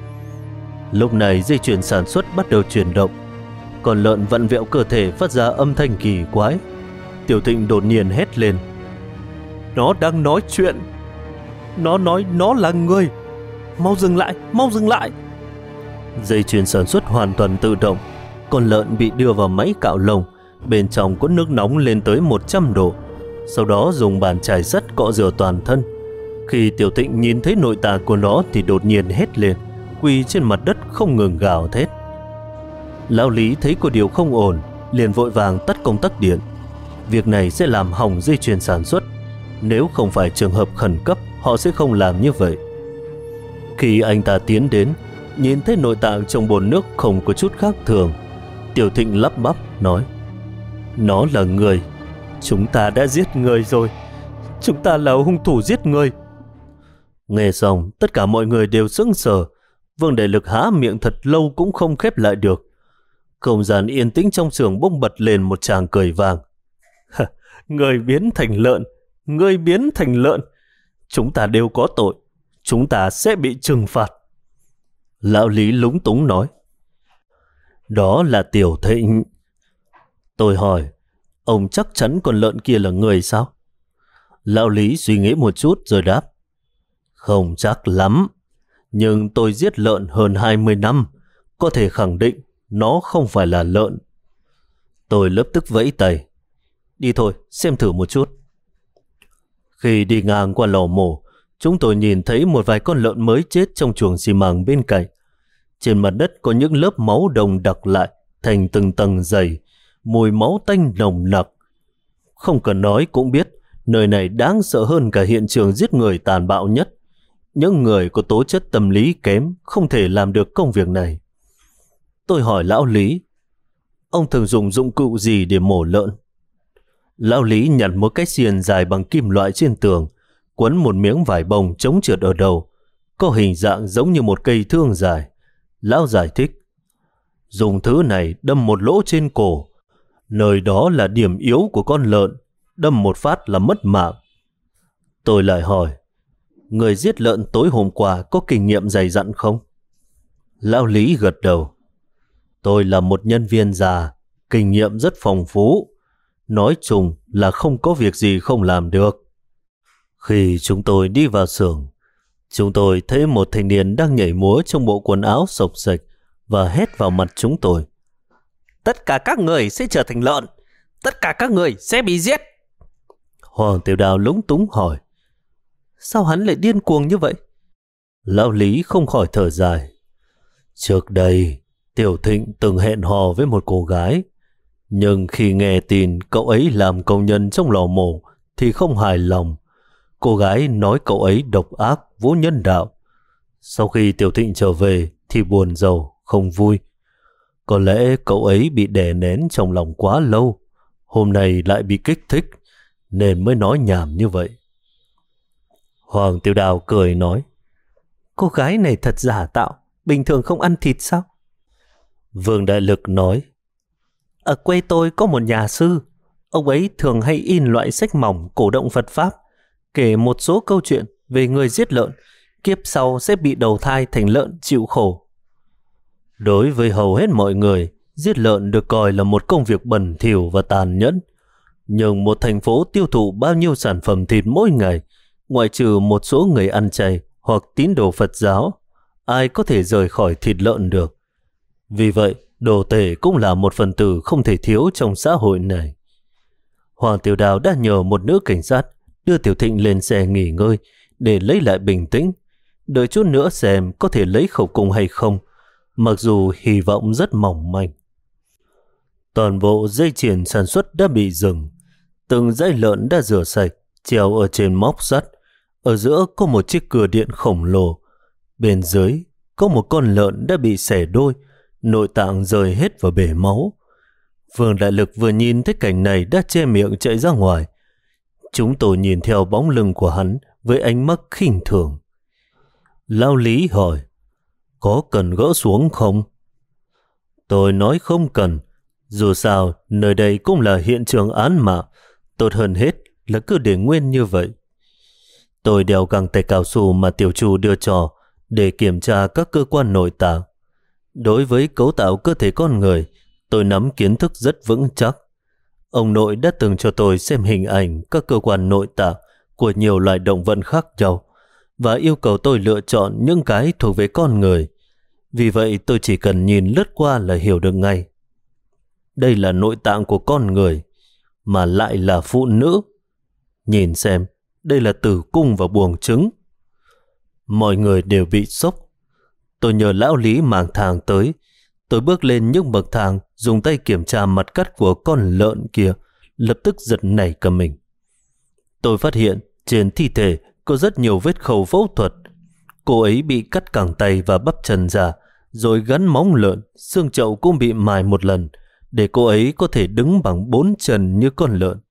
Lúc này dây chuyền sản xuất bắt đầu chuyển động. Con lợn vặn vẹo cơ thể phát ra âm thanh kỳ quái. Tiểu Thịnh đột nhiên hét lên: Nó đang nói chuyện. Nó nói nó là người. Mau dừng lại, mau dừng lại. Dây chuyền sản xuất hoàn toàn tự động. Con lợn bị đưa vào máy cạo lông. Bên trong có nước nóng lên tới 100 độ. Sau đó dùng bàn chải sắt cọ rửa toàn thân. Khi Tiểu Thịnh nhìn thấy nội tạng của nó thì đột nhiên hét lên, quỳ trên mặt đất không ngừng gào thét. Lão Lý thấy có điều không ổn, liền vội vàng tắt công tắc điện. Việc này sẽ làm hỏng dây chuyền sản xuất. Nếu không phải trường hợp khẩn cấp, họ sẽ không làm như vậy. Khi anh ta tiến đến, nhìn thấy nội tạng trong bồn nước không có chút khác thường, Tiểu Thịnh lắp bắp nói: Nó là người. Chúng ta đã giết người rồi. Chúng ta là hung thủ giết người. Nghe xong, tất cả mọi người đều sững sờ. Vương Đại Lực há miệng thật lâu cũng không khép lại được. Không gian yên tĩnh trong xưởng bỗng bật lên một tràng cười vang. Người biến thành lợn, người biến thành lợn. Chúng ta đều có tội. Chúng ta sẽ bị trừng phạt. Lão Lý lúng túng nói: Đó là Tiểu Thịnh. Tôi hỏi: Ông chắc chắn con lợn kia là người sao? Lão Lý suy nghĩ một chút rồi đáp: Không chắc lắm, nhưng tôi giết lợn hơn 20 năm, có thể khẳng định nó không phải là lợn. Tôi lập tức vẫy tay: Đi thôi, xem thử một chút. Khi đi ngang qua lò mổ, chúng tôi nhìn thấy một vài con lợn mới chết trong chuồng xi măng bên cạnh. Trên mặt đất có những lớp máu đồng đặc lại thành từng tầng dày, mùi máu tanh nồng nặc. Không cần nói cũng biết, nơi này đáng sợ hơn cả hiện trường giết người tàn bạo nhất. Những người có tố chất tâm lý kém không thể làm được công việc này. Tôi hỏi lão Lý, ông thường dùng dụng cụ gì để mổ lợn? Lão Lý nhặt một cái xiên dài bằng kim loại trên tường, quấn một miếng vải bông chống trượt ở đầu, có hình dạng giống như một cây thương dài. Lão giải thích, dùng thứ này đâm một lỗ trên cổ, nơi đó là điểm yếu của con lợn, đâm một phát là mất mạng. Tôi lại hỏi, người giết lợn tối hôm qua có kinh nghiệm dày dặn không? Lão Lý gật đầu. Tôi là một nhân viên già, kinh nghiệm rất phong phú. Nói chung là không có việc gì không làm được. Khi chúng tôi đi vào xưởng, chúng tôi thấy một thanh niên đang nhảy múa trong bộ quần áo xộc xệch và hét vào mặt chúng tôi. Tất cả các người sẽ trở thành lợn. Tất cả các người sẽ bị giết. Hoàng Tiểu Đào lúng túng hỏi, sao hắn lại điên cuồng như vậy? Lão Lý không khỏi thở dài. Trước đây, Tiểu Thịnh từng hẹn hò với một cô gái, nhưng khi nghe tin cậu ấy làm công nhân trong lò mổ thì không hài lòng. Cô gái nói cậu ấy độc ác, vô nhân đạo. Sau khi Tiểu Thịnh trở về thì buồn rầu, không vui. Có lẽ cậu ấy bị đè nén trong lòng quá lâu, hôm nay lại bị kích thích nên mới nói nhảm như vậy. Hoàng Tiểu Đào cười nói, cô gái này thật giả tạo, bình thường không ăn thịt sao? Vương Đại Lực nói, ở quê tôi có một nhà sư, ông ấy thường hay in loại sách mỏng cổ động Phật Pháp, kể một số câu chuyện về người giết lợn, kiếp sau sẽ bị đầu thai thành lợn chịu khổ. Đối với hầu hết mọi người, giết lợn được coi là một công việc bẩn thỉu và tàn nhẫn. Nhưng một thành phố tiêu thụ bao nhiêu sản phẩm thịt mỗi ngày, ngoại trừ một số người ăn chay hoặc tín đồ Phật giáo, ai có thể rời khỏi thịt lợn được. Vì vậy, đồ tể cũng là một phần tử không thể thiếu trong xã hội này. Hoàng Tiểu Đào đã nhờ một nữ cảnh sát đưa Tiểu Thịnh lên xe nghỉ ngơi để lấy lại bình tĩnh, đợi chút nữa xem có thể lấy khẩu cung hay không, mặc dù hy vọng rất mỏng manh. Toàn bộ dây chuyền sản xuất đã bị dừng, từng dãy lợn đã rửa sạch, treo ở trên móc sắt. Ở giữa có một chiếc cưa điện khổng lồ, bên dưới có một con lợn đã bị xẻ đôi, nội tạng rơi hết vào bể máu. Vương Đại Lực vừa nhìn thấy cảnh này đã che miệng chạy ra ngoài. Chúng tôi nhìn theo bóng lưng của hắn với ánh mắt khinh thường. Lão Lý hỏi, có cần gỡ xuống không? Tôi nói không cần, dù sao nơi đây cũng là hiện trường án mạng, tốt hơn hết là cứ để nguyên như vậy. Tôi đeo găng tay cao su mà tiểu chủ đưa cho để kiểm tra các cơ quan nội tạng. Đối với cấu tạo cơ thể con người, tôi nắm kiến thức rất vững chắc. Ông nội đã từng cho tôi xem hình ảnh các cơ quan nội tạng của nhiều loài động vật khác nhau và yêu cầu tôi lựa chọn những cái thuộc về con người. Vì vậy tôi chỉ cần nhìn lướt qua là hiểu được ngay. Đây là nội tạng của con người, mà lại là phụ nữ. Nhìn xem, đây là tử cung và buồng trứng. Mọi người đều bị sốc. Tôi nhờ lão Lý mang thang tới. Tôi bước lên những bậc thang, dùng tay kiểm tra mặt cắt của con lợn kia, lập tức giật nảy cả mình. Tôi phát hiện trên thi thể có rất nhiều vết khâu phẫu thuật. Cô ấy bị cắt cẳng tay và bắp chân ra, rồi gắn móng lợn, xương chậu cũng bị mài một lần, để cô ấy có thể đứng bằng 4 chân như con lợn.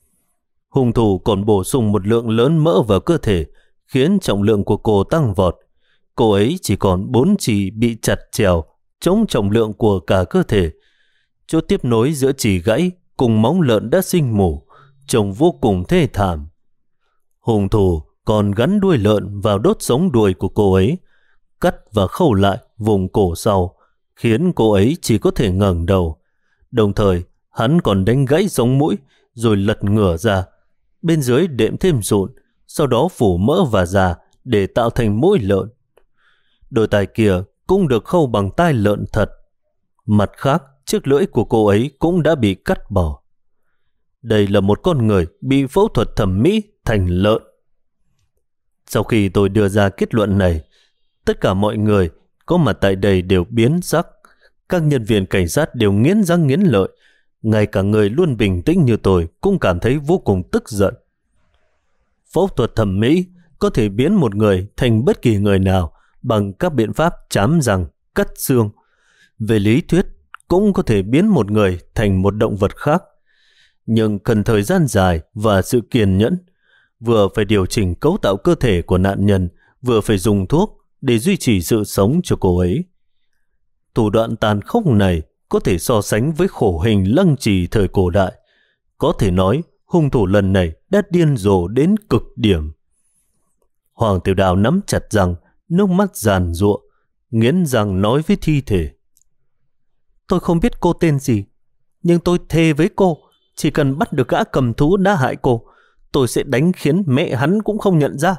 Hung thủ còn bổ sung một lượng lớn mỡ vào cơ thể, khiến trọng lượng của cô tăng vọt. Cô ấy chỉ còn 4 chỉ bị chặt chèo, chống trọng lượng của cả cơ thể. Chỗ tiếp nối giữa chỉ gãy cùng móng lợn đã sinh mủ, trông vô cùng thê thảm. Hung thủ còn gắn đuôi lợn vào đốt sống đuôi của cô ấy, cắt và khâu lại vùng cổ sau, khiến cô ấy chỉ có thể ngẩng đầu. Đồng thời, hắn còn đánh gãy sống mũi, rồi lật ngửa ra. Bên dưới đệm thêm sụn, sau đó phủ mỡ và da để tạo thành mũi lợn. Đôi tai kia cũng được khâu bằng tai lợn thật. Mặt khác, chiếc lưỡi của cô ấy cũng đã bị cắt bỏ. Đây là một con người bị phẫu thuật thẩm mỹ thành lợn. Sau khi tôi đưa ra kết luận này, tất cả mọi người có mặt tại đây đều biến sắc. Các nhân viên cảnh sát đều nghiến răng nghiến lợi. Ngay cả người luôn bình tĩnh như tôi cũng cảm thấy vô cùng tức giận. Phẫu thuật thẩm mỹ có thể biến một người thành bất kỳ người nào bằng các biện pháp chám răng, cắt xương. Về lý thuyết, cũng có thể biến một người thành một động vật khác. Nhưng cần thời gian dài và sự kiên nhẫn. Vừa phải điều chỉnh cấu tạo cơ thể của nạn nhân, vừa phải dùng thuốc để duy trì sự sống cho cô ấy. Thủ đoạn tàn khốc này có thể so sánh với khổ hình lăng trì thời cổ đại. Có thể nói hung thủ lần này đã điên rồ đến cực điểm. Hoàng Tiểu Đào nắm chặt răng, nước mắt giàn giụa, nghiến răng nói với thi thể: Tôi không biết cô tên gì, nhưng tôi thề với cô, chỉ cần bắt được gã cầm thú đã hại cô, tôi sẽ đánh khiến mẹ hắn cũng không nhận ra.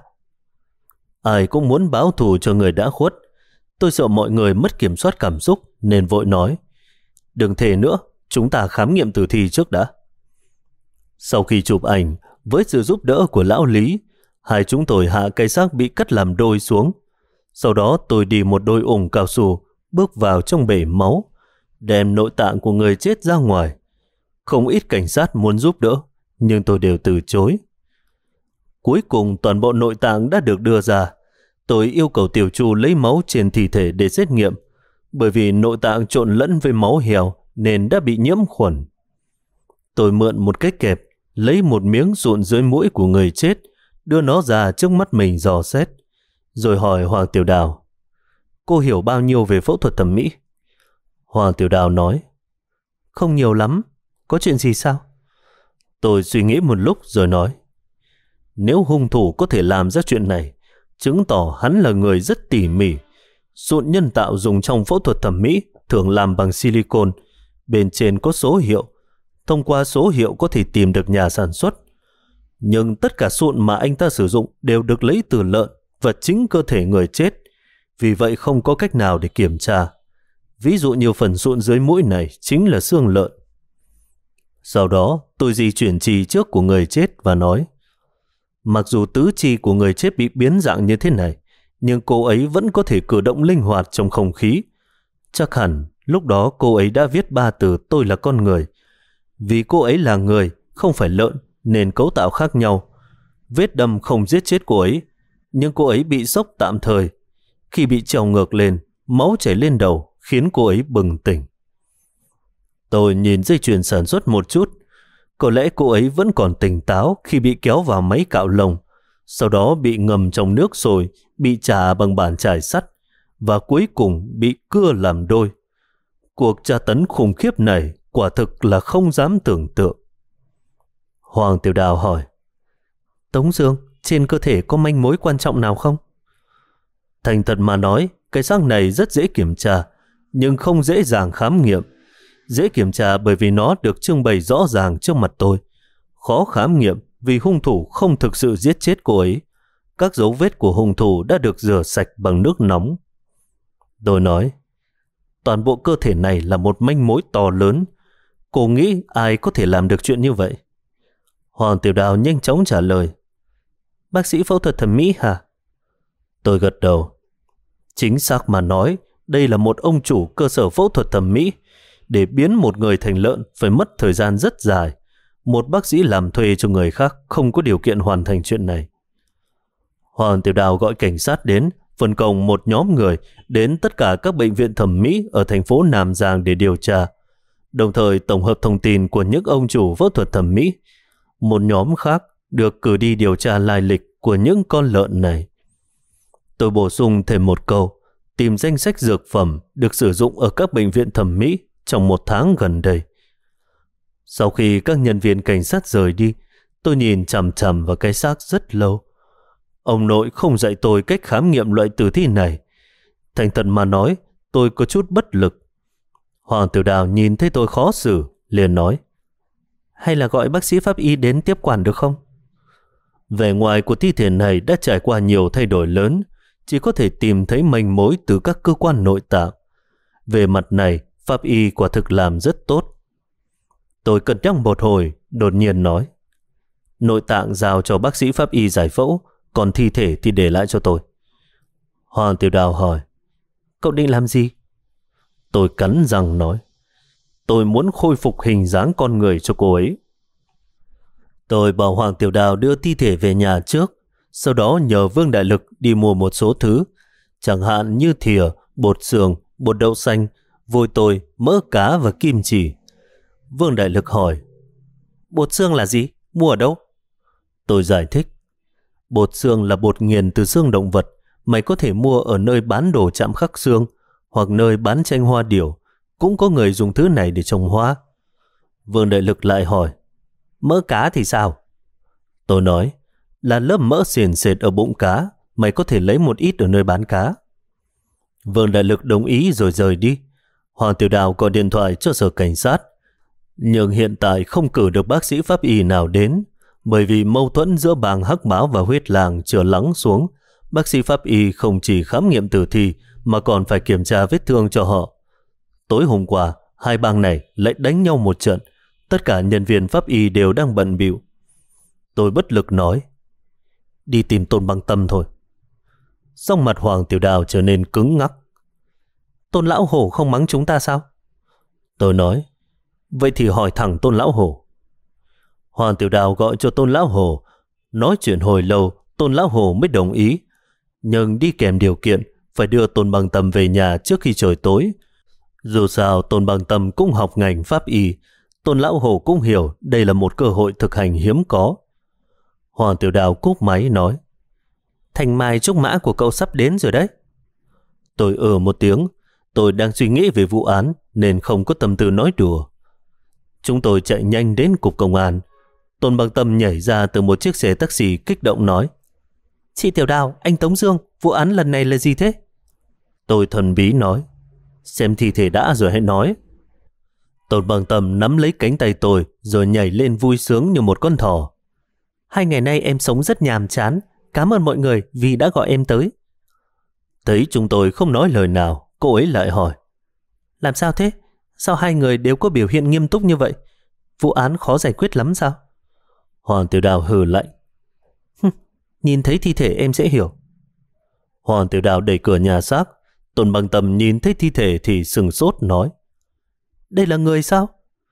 Ai cũng muốn báo thù cho người đã khuất. Tôi sợ mọi người mất kiểm soát cảm xúc nên vội nói: Đừng thề nữa, chúng ta khám nghiệm tử thi trước đã. Sau khi chụp ảnh, với sự giúp đỡ của lão Lý, hai chúng tôi hạ cái xác bị cắt làm đôi xuống. Sau đó tôi đi một đôi ủng cao su, bước vào trong bể máu, đem nội tạng của người chết ra ngoài. Không ít cảnh sát muốn giúp đỡ, nhưng tôi đều từ chối. Cuối cùng toàn bộ nội tạng đã được đưa ra. Tôi yêu cầu Tiểu Chu lấy máu trên thi thể để xét nghiệm, bởi vì nội tạng trộn lẫn với máu heo nên đã bị nhiễm khuẩn. Tôi mượn một cái kẹp, lấy một miếng sụn dưới mũi của người chết, đưa nó ra trước mắt mình dò xét, rồi hỏi Hoàng Tiểu Đào: Cô hiểu bao nhiêu về phẫu thuật thẩm mỹ? Hoàng Tiểu Đào nói: Không nhiều lắm. Có chuyện gì sao? Tôi suy nghĩ một lúc rồi nói: Nếu hung thủ có thể làm ra chuyện này, chứng tỏ hắn là người rất tỉ mỉ. Sụn nhân tạo dùng trong phẫu thuật thẩm mỹ thường làm bằng silicon, bên trên có số hiệu. Thông qua số hiệu có thể tìm được nhà sản xuất. Nhưng tất cả sụn mà anh ta sử dụng đều được lấy từ lợn và chính cơ thể người chết, vì vậy không có cách nào để kiểm tra. Ví dụ như phần sụn dưới mũi này chính là xương lợn. Sau đó tôi di chuyển chi trước của người chết và nói: Mặc dù tứ chi của người chết bị biến dạng như thế này, nhưng cô ấy vẫn có thể cử động linh hoạt trong không khí. Chắc hẳn lúc đó cô ấy đã viết 3 từ tôi là con người. Vì cô ấy là người, không phải lợn, nên cấu tạo khác nhau. Vết đâm không giết chết cô ấy, nhưng cô ấy bị sốc tạm thời. Khi bị trèo ngược lên, máu chảy lên đầu khiến cô ấy bừng tỉnh. Tôi nhìn dây chuyền sản xuất một chút. Có lẽ cô ấy vẫn còn tỉnh táo khi bị kéo vào máy cạo lông, sau đó bị ngầm trong nước sôi, bị chà bằng bàn chải sắt, và cuối cùng bị cưa làm đôi. Cuộc tra tấn khủng khiếp này quả thực là không dám tưởng tượng. Hoàng Tiểu Đào hỏi: Tống Dương, trên cơ thể có manh mối quan trọng nào không? Thành thật mà nói, cái xác này rất dễ kiểm tra, nhưng không dễ dàng khám nghiệm. Dễ kiểm tra bởi vì nó được trưng bày rõ ràng trước mặt tôi. Khó khám nghiệm vì hung thủ không thực sự giết chết cô ấy. Các dấu vết của hung thủ đã được rửa sạch bằng nước nóng. Tôi nói: Toàn bộ cơ thể này là một manh mối to lớn. Cô nghĩ ai có thể làm được chuyện như vậy? Hoàng Tiểu Đào nhanh chóng trả lời: Bác sĩ phẫu thuật thẩm mỹ hả? Tôi gật đầu. Chính xác mà nói, đây là một ông chủ cơ sở phẫu thuật thẩm mỹ. Để biến một người thành lợn phải mất thời gian rất dài. Một bác sĩ làm thuê cho người khác không có điều kiện hoàn thành chuyện này. Hoàng Tiểu Đào gọi cảnh sát đến, phân công một nhóm người đến tất cả các bệnh viện thẩm mỹ ở thành phố Nam Giang để điều tra, đồng thời tổng hợp thông tin của những ông chủ phẫu thuật thẩm mỹ. Một nhóm khác được cử đi điều tra lai lịch của những con lợn này. Tôi bổ sung thêm một câu: tìm danh sách dược phẩm được sử dụng ở các bệnh viện thẩm mỹ trong 1 tháng gần đây. Sau khi các nhân viên cảnh sát rời đi, tôi nhìn chằm chằm vào cái xác rất lâu. Ông nội không dạy tôi cách khám nghiệm loại tử thi này. Thành thật mà nói, tôi có chút bất lực. Hoàng Tiểu Đào nhìn thấy tôi khó xử, liền nói: Hay là gọi bác sĩ pháp y đến tiếp quản được không? Vẻ ngoài của thi thể này đã trải qua nhiều thay đổi lớn, chỉ có thể tìm thấy manh mối từ các cơ quan nội tạng. Về mặt này, pháp y quả thực làm rất tốt. Tôi cân nhắc một hồi, đột nhiên nói: Nội tạng giao cho bác sĩ pháp y giải phẫu, còn thi thể thì để lại cho tôi. Hoàng Tiểu Đào hỏi, cậu định làm gì? Tôi cắn răng nói, tôi muốn khôi phục hình dáng con người cho cô ấy. Tôi bảo Hoàng Tiểu Đào đưa thi thể về nhà trước, sau đó nhờ Vương Đại Lực đi mua một số thứ, chẳng hạn như thìa, bột sườn, bột đậu xanh, vôi tồi, mỡ cá và kim chỉ. Vương Đại Lực hỏi, bột xương là gì? Mua ở đâu? Tôi giải thích, bột xương là bột nghiền từ xương động vật, mày có thể mua ở nơi bán đồ chạm khắc xương hoặc nơi bán tranh hoa điểu, cũng có người dùng thứ này để trồng hoa. Vương Đại Lực lại hỏi, mỡ cá thì sao? Tôi nói, là lớp mỡ sền sệt ở bụng cá, mày có thể lấy một ít ở nơi bán cá. Vương Đại Lực đồng ý rồi rời đi. Hoàng Tiểu Đào gọi điện thoại cho sở cảnh sát, nhưng hiện tại không cử được bác sĩ pháp y nào đến, bởi vì mâu thuẫn giữa bang Hắc Báo và Huyết Làng chưa lắng xuống. Bác sĩ pháp y không chỉ khám nghiệm tử thi mà còn phải kiểm tra vết thương cho họ. Tối hôm qua, hai bang này lại đánh nhau một trận. Tất cả nhân viên pháp y đều đang bận bịu. Tôi bất lực nói, đi tìm Tôn Băng Tâm thôi. Sắc mặt Hoàng Tiểu Đào trở nên cứng ngắc. Tôn Lão Hổ không mắng chúng ta sao? Tôi nói, vậy thì hỏi thẳng Tôn Lão Hổ. Hoàng Tiểu Đào gọi cho Tôn Lão Hổ. Nói chuyện hồi lâu, Tôn Lão Hổ mới đồng ý, nhưng đi kèm điều kiện phải đưa Tôn Băng Tâm về nhà trước khi trời tối. Dù sao Tôn Băng Tâm cũng học ngành pháp y, Tôn Lão Hổ cũng hiểu đây là một cơ hội thực hành hiếm có. Hoàng Tiểu Đào cúp máy nói, Thành Mai Trúc Mã của cậu sắp đến rồi đấy. Tôi một tiếng. Tôi đang suy nghĩ về vụ án nên không có tâm tư nói đùa. Chúng tôi chạy nhanh đến cục công an. Tôn Băng Tâm nhảy ra từ một chiếc xe taxi kích động nói, chị Tiểu Đào, anh Tống Dương, vụ án lần này là gì thế? Tôi thần bí nói, xem thi thể đã rồi hãy nói. Tôn Băng Tâm nắm lấy cánh tay tôi rồi nhảy lên vui sướng như một con thỏ. 2 ngày nay em sống rất nhàm chán, cảm ơn mọi người vì đã gọi em tới. Thấy chúng tôi không nói lời nào, cô ấy lại hỏi, làm sao thế? Sao hai người đều có biểu hiện nghiêm túc như vậy? Vụ án khó giải quyết lắm sao? Hoàng Tiểu Đào hừ lạnh, nhìn thấy thi thể em sẽ hiểu. Hoàng Tiểu Đào đẩy cửa nhà xác. Tôn Băng Tâm nhìn thấy thi thể thì sừng sốt nói, đây là người sao?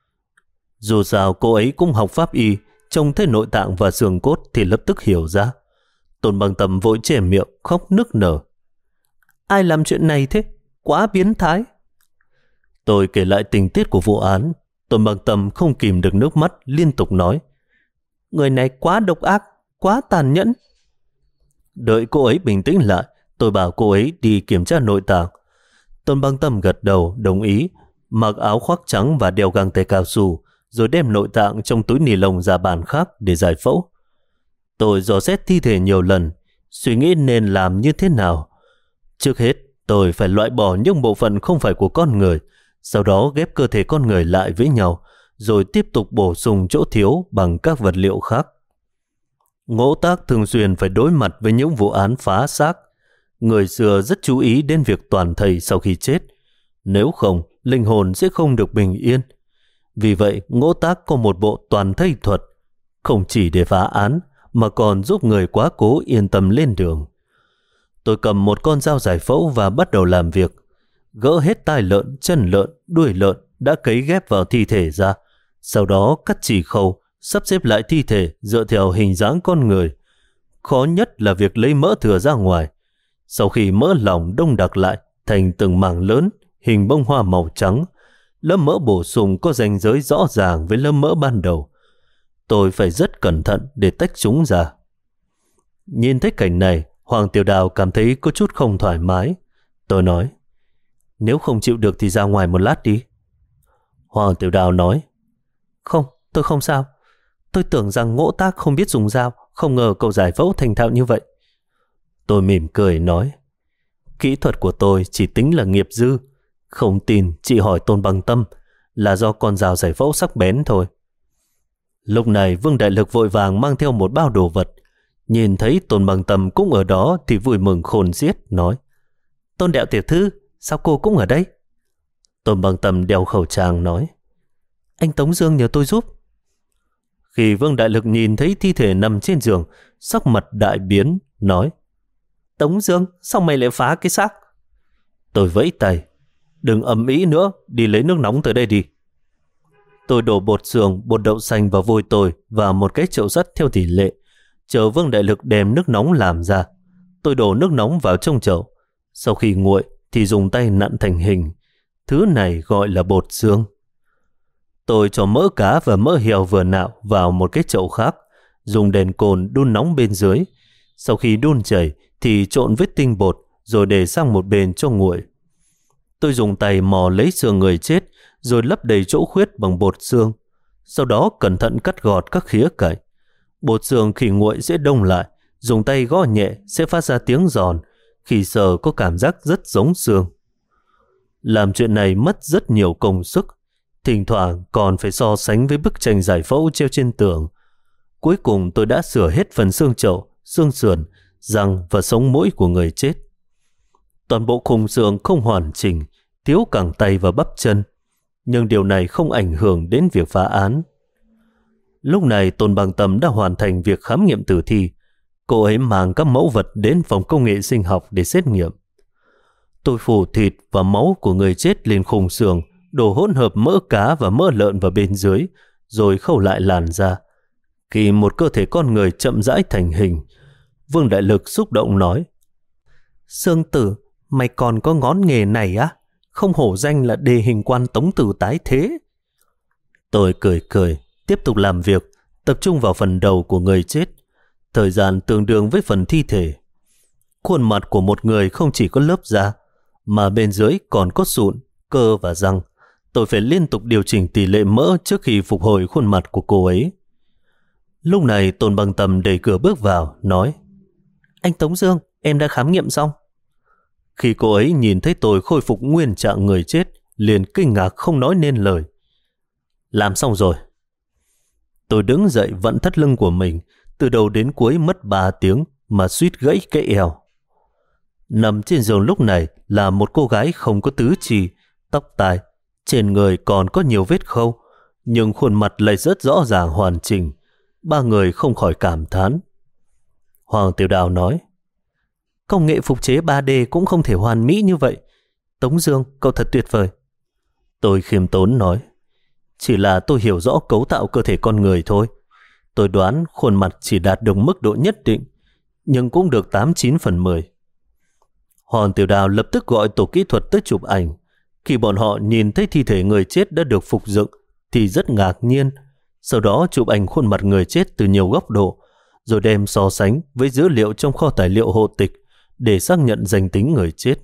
Dù sao cô ấy cũng học pháp y, trông thấy nội tạng và xương cốt thì lập tức hiểu ra. Tôn Băng Tâm vội che miệng khóc nức nở. Ai làm chuyện này thế? Quá biến thái. Tôi kể lại tình tiết của vụ án. Tôn Băng Tâm không kìm được nước mắt, liên tục nói, người này quá độc ác, quá tàn nhẫn. Đợi cô ấy bình tĩnh lại, tôi bảo cô ấy đi kiểm tra nội tạng. Tôn Băng Tâm gật đầu đồng ý, mặc áo khoác trắng và đeo găng tay cao su, rồi đem nội tạng trong túi ni lông ra bàn khác để giải phẫu. Tôi dò xét thi thể nhiều lần, suy nghĩ nên làm như thế nào. Trước hết, tôi phải loại bỏ những bộ phận không phải của con người, sau đó ghép cơ thể con người lại với nhau, rồi tiếp tục bổ sung chỗ thiếu bằng các vật liệu khác. Ngỗ Tác thường xuyên phải đối mặt với những vụ án phá xác. Người xưa rất chú ý đến việc toàn thây sau khi chết, nếu không, linh hồn sẽ không được bình yên. Vì vậy, Ngỗ Tác có một bộ toàn thây thuật, không chỉ để phá án, mà còn giúp người quá cố yên tâm lên đường. Tôi cầm một con dao giải phẫu và bắt đầu làm việc. Gỡ hết tai lợn, chân lợn, đuôi lợn đã cấy ghép vào thi thể ra. Sau đó cắt chỉ khâu, sắp xếp lại thi thể dựa theo hình dáng con người. Khó nhất là việc lấy mỡ thừa ra ngoài. Sau khi mỡ lỏng đông đặc lại thành từng mảng lớn, hình bông hoa màu trắng, lớp mỡ bổ sung có ranh giới rõ ràng với lớp mỡ ban đầu. Tôi phải rất cẩn thận để tách chúng ra. Nhìn thấy cảnh này, Hoàng Tiểu Đào cảm thấy có chút không thoải mái. Tôi nói, nếu không chịu được thì ra ngoài một lát đi. Hoàng Tiểu Đào nói, không, tôi không sao. Tôi tưởng rằng Ngỗ Tác không biết dùng dao, không ngờ cậu giải phẫu thành thạo như vậy. Tôi mỉm cười nói, kỹ thuật của tôi chỉ tính là nghiệp dư. Không tin chị hỏi Tôn Băng Tâm, là do con dao giải phẫu sắc bén thôi. Lúc này Vương Đại Lực vội vàng mang theo một bao đồ vật. Nhìn thấy Tôn Băng Tâm cũng ở đó thì vui mừng khôn xiết, nói, Tôn Đạo tiểu thư, sao cô cũng ở đây? Tôn Băng Tâm đeo khẩu trang nói, anh Tống Dương nhờ tôi giúp. Khi Vương Đại Lực nhìn thấy thi thể nằm trên giường, sắc mặt đại biến, nói: Tống Dương, sao mày lại phá cái xác? Tôi vẫy tay: Đừng ầm ĩ nữa, đi lấy nước nóng tới đây đi. Tôi đổ bột xương, bột đậu xanh và vôi tồi vào một cái chậu sắt theo tỷ lệ, chờ Vương Đại Lực đem nước nóng làm ra. Tôi đổ nước nóng vào trong chậu. Sau khi nguội thì dùng tay nặn thành hình. Thứ này gọi là bột xương. Tôi cho mỡ cá và mỡ heo vừa nạo vào một cái chậu khác, dùng đèn cồn đun nóng bên dưới. Sau khi đun chảy thì trộn với tinh bột rồi để sang một bên cho nguội. Tôi dùng tay mò lấy xương người chết rồi lấp đầy chỗ khuyết bằng bột xương. Sau đó cẩn thận cắt gọt các khía cạnh. Bột xương khi nguội sẽ đông lại, dùng tay gõ nhẹ sẽ phát ra tiếng giòn, khi sờ có cảm giác rất giống xương. Làm chuyện này mất rất nhiều công sức, thỉnh thoảng còn phải so sánh với bức tranh giải phẫu treo trên tường. Cuối cùng tôi đã sửa hết phần xương chậu, xương sườn, răng và sống mũi của người chết. Toàn bộ khung xương không hoàn chỉnh, thiếu cẳng tay và bắp chân, nhưng điều này không ảnh hưởng đến việc phá án. Lúc này Tôn Bằng Tâm đã hoàn thành việc khám nghiệm tử thi. Cô ấy mang các mẫu vật đến phòng công nghệ sinh học để xét nghiệm. Tôi phủ thịt và máu của người chết lên khung xương, đổ hỗn hợp mỡ cá và mỡ lợn vào bên dưới, rồi khâu lại làn da. Khi một cơ thể con người chậm rãi thành hình, Vương Đại Lực xúc động nói: Sương Tử, mày còn có ngón nghề này á? Không hổ danh là đề hình quan Tống Tử tái thế. Tôi cười, tiếp tục làm việc, tập trung vào phần đầu của người chết. Thời gian tương đương với phần thi thể. Khuôn mặt của một người không chỉ có lớp da, mà bên dưới còn có sụn, cơ và răng. Tôi phải liên tục điều chỉnh tỷ lệ mỡ trước khi phục hồi khuôn mặt của cô ấy. Lúc này Tôn Bằng Tâm đẩy cửa bước vào, nói: Anh Tống Dương, em đã khám nghiệm xong. Khi cô ấy nhìn thấy tôi khôi phục nguyên trạng người chết, liền kinh ngạc không nói nên lời. Làm xong rồi. Tôi đứng dậy vặn thắt lưng của mình, từ đầu đến cuối mất 3 tiếng mà suýt gãy cái eo. Nằm trên giường lúc này là một cô gái không có tứ chi, tóc tai, trên người còn có nhiều vết khâu, nhưng khuôn mặt lại rất rõ ràng hoàn chỉnh. Ba người không khỏi cảm thán. Hoàng Tiểu Đào nói: Công nghệ phục chế 3D cũng không thể hoàn mỹ như vậy. Tống Dương, cậu thật tuyệt vời. Tôi khiêm tốn nói: Chỉ là tôi hiểu rõ cấu tạo cơ thể con người thôi. Tôi đoán khuôn mặt chỉ đạt được mức độ nhất định, nhưng cũng được 89 phần 10. Hoàng Tiểu Đào lập tức gọi tổ kỹ thuật tới chụp ảnh. Khi bọn họ nhìn thấy thi thể người chết đã được phục dựng thì rất ngạc nhiên. Sau đó chụp ảnh khuôn mặt người chết từ nhiều góc độ, rồi đem so sánh với dữ liệu trong kho tài liệu hộ tịch để xác nhận danh tính người chết.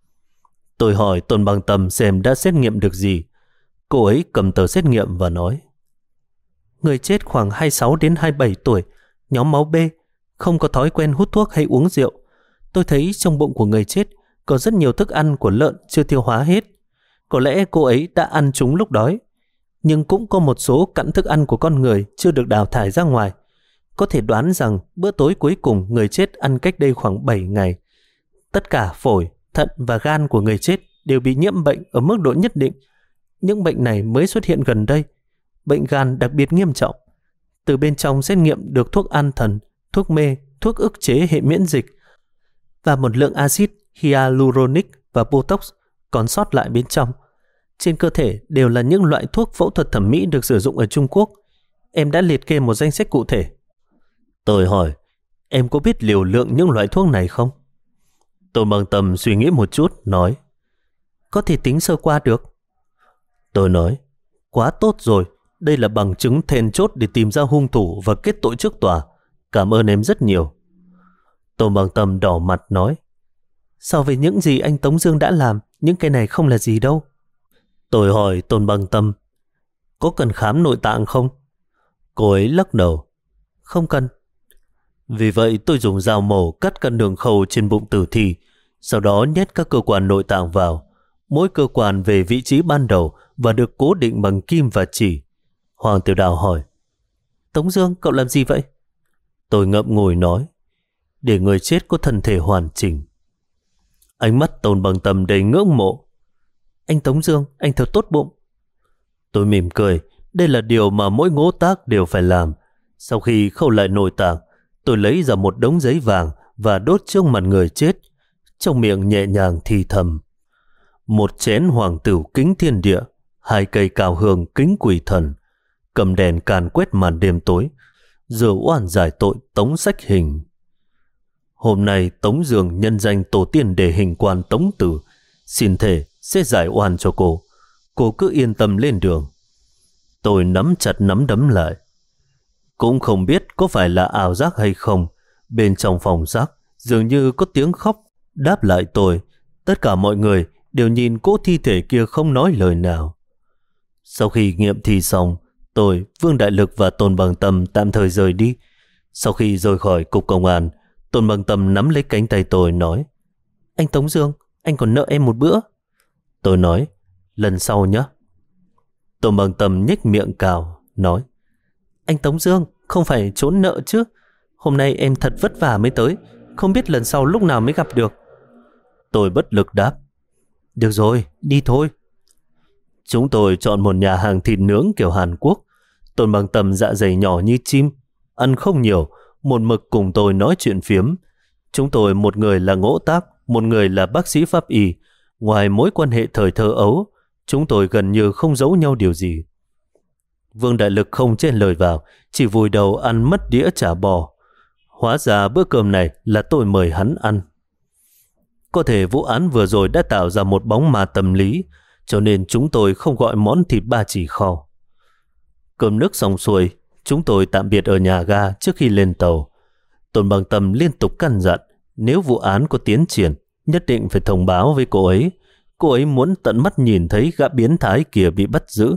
Tôi hỏi Tôn Bằng Tâm xem đã xét nghiệm được gì. Cô ấy cầm tờ xét nghiệm và nói: Người chết khoảng 26 đến 27 tuổi, nhóm máu B, không có thói quen hút thuốc hay uống rượu. Tôi thấy trong bụng của người chết có rất nhiều thức ăn của lợn chưa tiêu hóa hết. Có lẽ cô ấy đã ăn chúng lúc đói. Nhưng cũng có một số cặn thức ăn của con người chưa được đào thải ra ngoài. Có thể đoán rằng bữa tối cuối cùng người chết ăn cách đây khoảng 7 ngày. Tất cả phổi, thận và gan của người chết đều bị nhiễm bệnh ở mức độ nhất định. Những bệnh này mới xuất hiện gần đây. Bệnh gan đặc biệt nghiêm trọng. Từ bên trong xét nghiệm được thuốc an thần, thuốc mê, thuốc ức chế hệ miễn dịch và một lượng axit hyaluronic và botox còn sót lại bên trong. Trên cơ thể đều là những loại thuốc phẫu thuật thẩm mỹ được sử dụng ở Trung Quốc. Em đã liệt kê một danh sách cụ thể. Tôi hỏi: Em có biết liều lượng những loại thuốc này không? Tôi Bằng Tâm suy nghĩ một chút, nói: Có thể tính sơ qua được. Tôi nói: Quá tốt rồi, đây là bằng chứng then chốt để tìm ra hung thủ và kết tội trước tòa. Cảm ơn em rất nhiều. Tôi Bằng Tâm đỏ mặt nói: So với những gì anh Tống Dương đã làm, những cái này không là gì đâu. Tôi hỏi Tôn Bằng Tâm: Có cần khám nội tạng không? Cô ấy lắc đầu: Không cần. Vì vậy tôi dùng dao mổ cắt các đường khâu trên bụng tử thi, sau đó nhét các cơ quan nội tạng vào, mỗi cơ quan về vị trí ban đầu và được cố định bằng kim và chỉ. Hoàng Tiểu Đào hỏi: Tống Dương, cậu làm gì vậy? Tôi ngậm ngùi nói: Để người chết có thân thể hoàn chỉnh. Ánh mắt Tôn Bằng Tâm đầy ngưỡng mộ. Anh Tống Dương, anh thật tốt bụng. Tôi mỉm cười. Đây là điều mà mỗi ngỗ tác đều phải làm. Sau khi khâu lại nội tạng, tôi lấy ra một đống giấy vàng và đốt trước mặt người chết, trong miệng nhẹ nhàng thì thầm: một chén hoàng tử kính thiên địa, 2 cây cao hương kính quỷ thần, cầm đèn càn quét màn đêm tối, rửa oan giải tội tống sách hình. Hôm nay Tống Dương nhân danh tổ tiên để hình quan Tống Tử, xin thề sẽ giải oan cho cô cứ yên tâm lên đường. Tôi nắm chặt nắm đấm lại. Cũng không biết có phải là ảo giác hay không, bên trong phòng xác dường như có tiếng khóc đáp lại tôi. Tất cả mọi người đều nhìn cỗ thi thể kia không nói lời nào. Sau khi nghiệm thi xong, tôi, Vương Đại Lực và Tôn Bằng Tâm tạm thời rời đi. Sau khi rời khỏi cục công an, Tôn Bằng Tâm nắm lấy cánh tay tôi nói: anh Tống Dương, anh còn nợ em một bữa. Tôi nói: lần sau nhé. Tôn Bằng Tâm nhếch miệng cào nói: anh Tống Dương, không phải trốn nợ chứ. Hôm nay em thật vất vả mới tới, không biết lần sau lúc nào mới gặp được. Tôi bất lực đáp: được rồi, đi thôi. Chúng tôi chọn một nhà hàng thịt nướng kiểu Hàn Quốc. Tôn Bằng Tâm dạ dày nhỏ như chim, ăn không nhiều, một mực cùng tôi nói chuyện phiếm. Chúng tôi, một người là ngỗ tác, một người là bác sĩ pháp y. Ngoài mối quan hệ thời thơ ấu, chúng tôi gần như không giấu nhau điều gì. Vương Đại Lực không chen lời vào, chỉ vùi đầu ăn mất đĩa chả bò. Hóa ra bữa cơm này là tôi mời hắn ăn. Có thể vụ án vừa rồi đã tạo ra một bóng ma tâm lý, cho nên chúng tôi không gọi món thịt ba chỉ kho. Cơm nước xong xuôi, chúng tôi tạm biệt ở nhà ga trước khi lên tàu. Tôn Bằng Tâm liên tục căn dặn nếu vụ án có tiến triển, nhất định phải thông báo với cô ấy. Cô ấy muốn tận mắt nhìn thấy gã biến thái kia bị bắt giữ.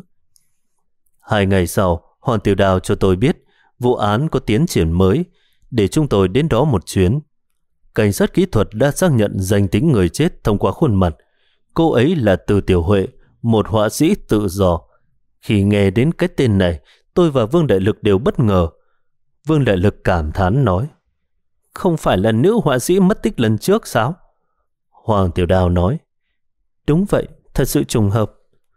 2 ngày sau, Hoàng Tiểu Đào cho tôi biết vụ án có tiến triển mới, để chúng tôi đến đó một chuyến. Cảnh sát kỹ thuật đã xác nhận danh tính người chết thông qua khuôn mặt. Cô ấy là Từ Tiểu Huệ, một họa sĩ tự do. Khi nghe đến cái tên này, tôi và Vương Đại Lực đều bất ngờ. Vương Đại Lực cảm thán nói: không phải là nữ họa sĩ mất tích lần trước sao? Hoàng Tiểu Đào nói: đúng vậy, thật sự trùng hợp.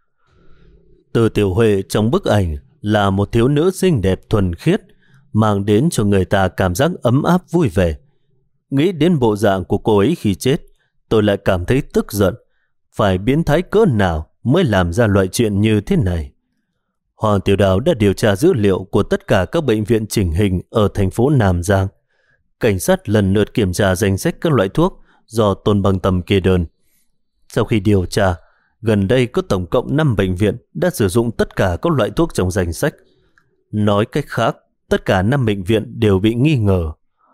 Từ Tiểu Huệ trong bức ảnh là một thiếu nữ xinh đẹp thuần khiết, mang đến cho người ta cảm giác ấm áp vui vẻ. Nghĩ đến bộ dạng của cô ấy khi chết, tôi lại cảm thấy tức giận. Phải biến thái cỡ nào mới làm ra loại chuyện như thế này? Hoàng Tiểu Đào đã điều tra dữ liệu của tất cả các bệnh viện chỉnh hình ở thành phố Nam Giang. Cảnh sát lần lượt kiểm tra danh sách các loại thuốc do Tôn Bằng Tâm kê đơn. Sau khi điều tra, gần đây có tổng cộng 5 bệnh viện đã sử dụng tất cả các loại thuốc trong danh sách. Nói cách khác, tất cả 5 bệnh viện đều bị nghi ngờ.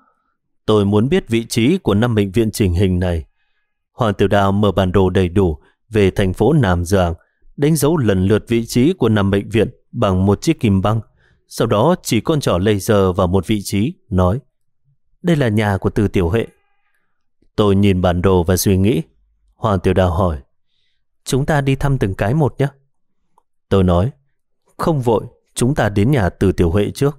Tôi muốn biết vị trí của 5 bệnh viện chỉnh hình này. Hoàng Tiểu Đào mở bản đồ đầy đủ về thành phố Nam Giang, đánh dấu lần lượt vị trí của 5 bệnh viện bằng một chiếc kim băng. Sau đó chỉ con trỏ laser vào một vị trí, nói: đây là nhà của Từ Tiểu Huệ. Tôi nhìn bản đồ và suy nghĩ. Hoàng Tiểu Đào hỏi: chúng ta đi thăm từng cái một nhé. Tôi nói: không vội, chúng ta đến nhà Từ Tiểu Huệ trước.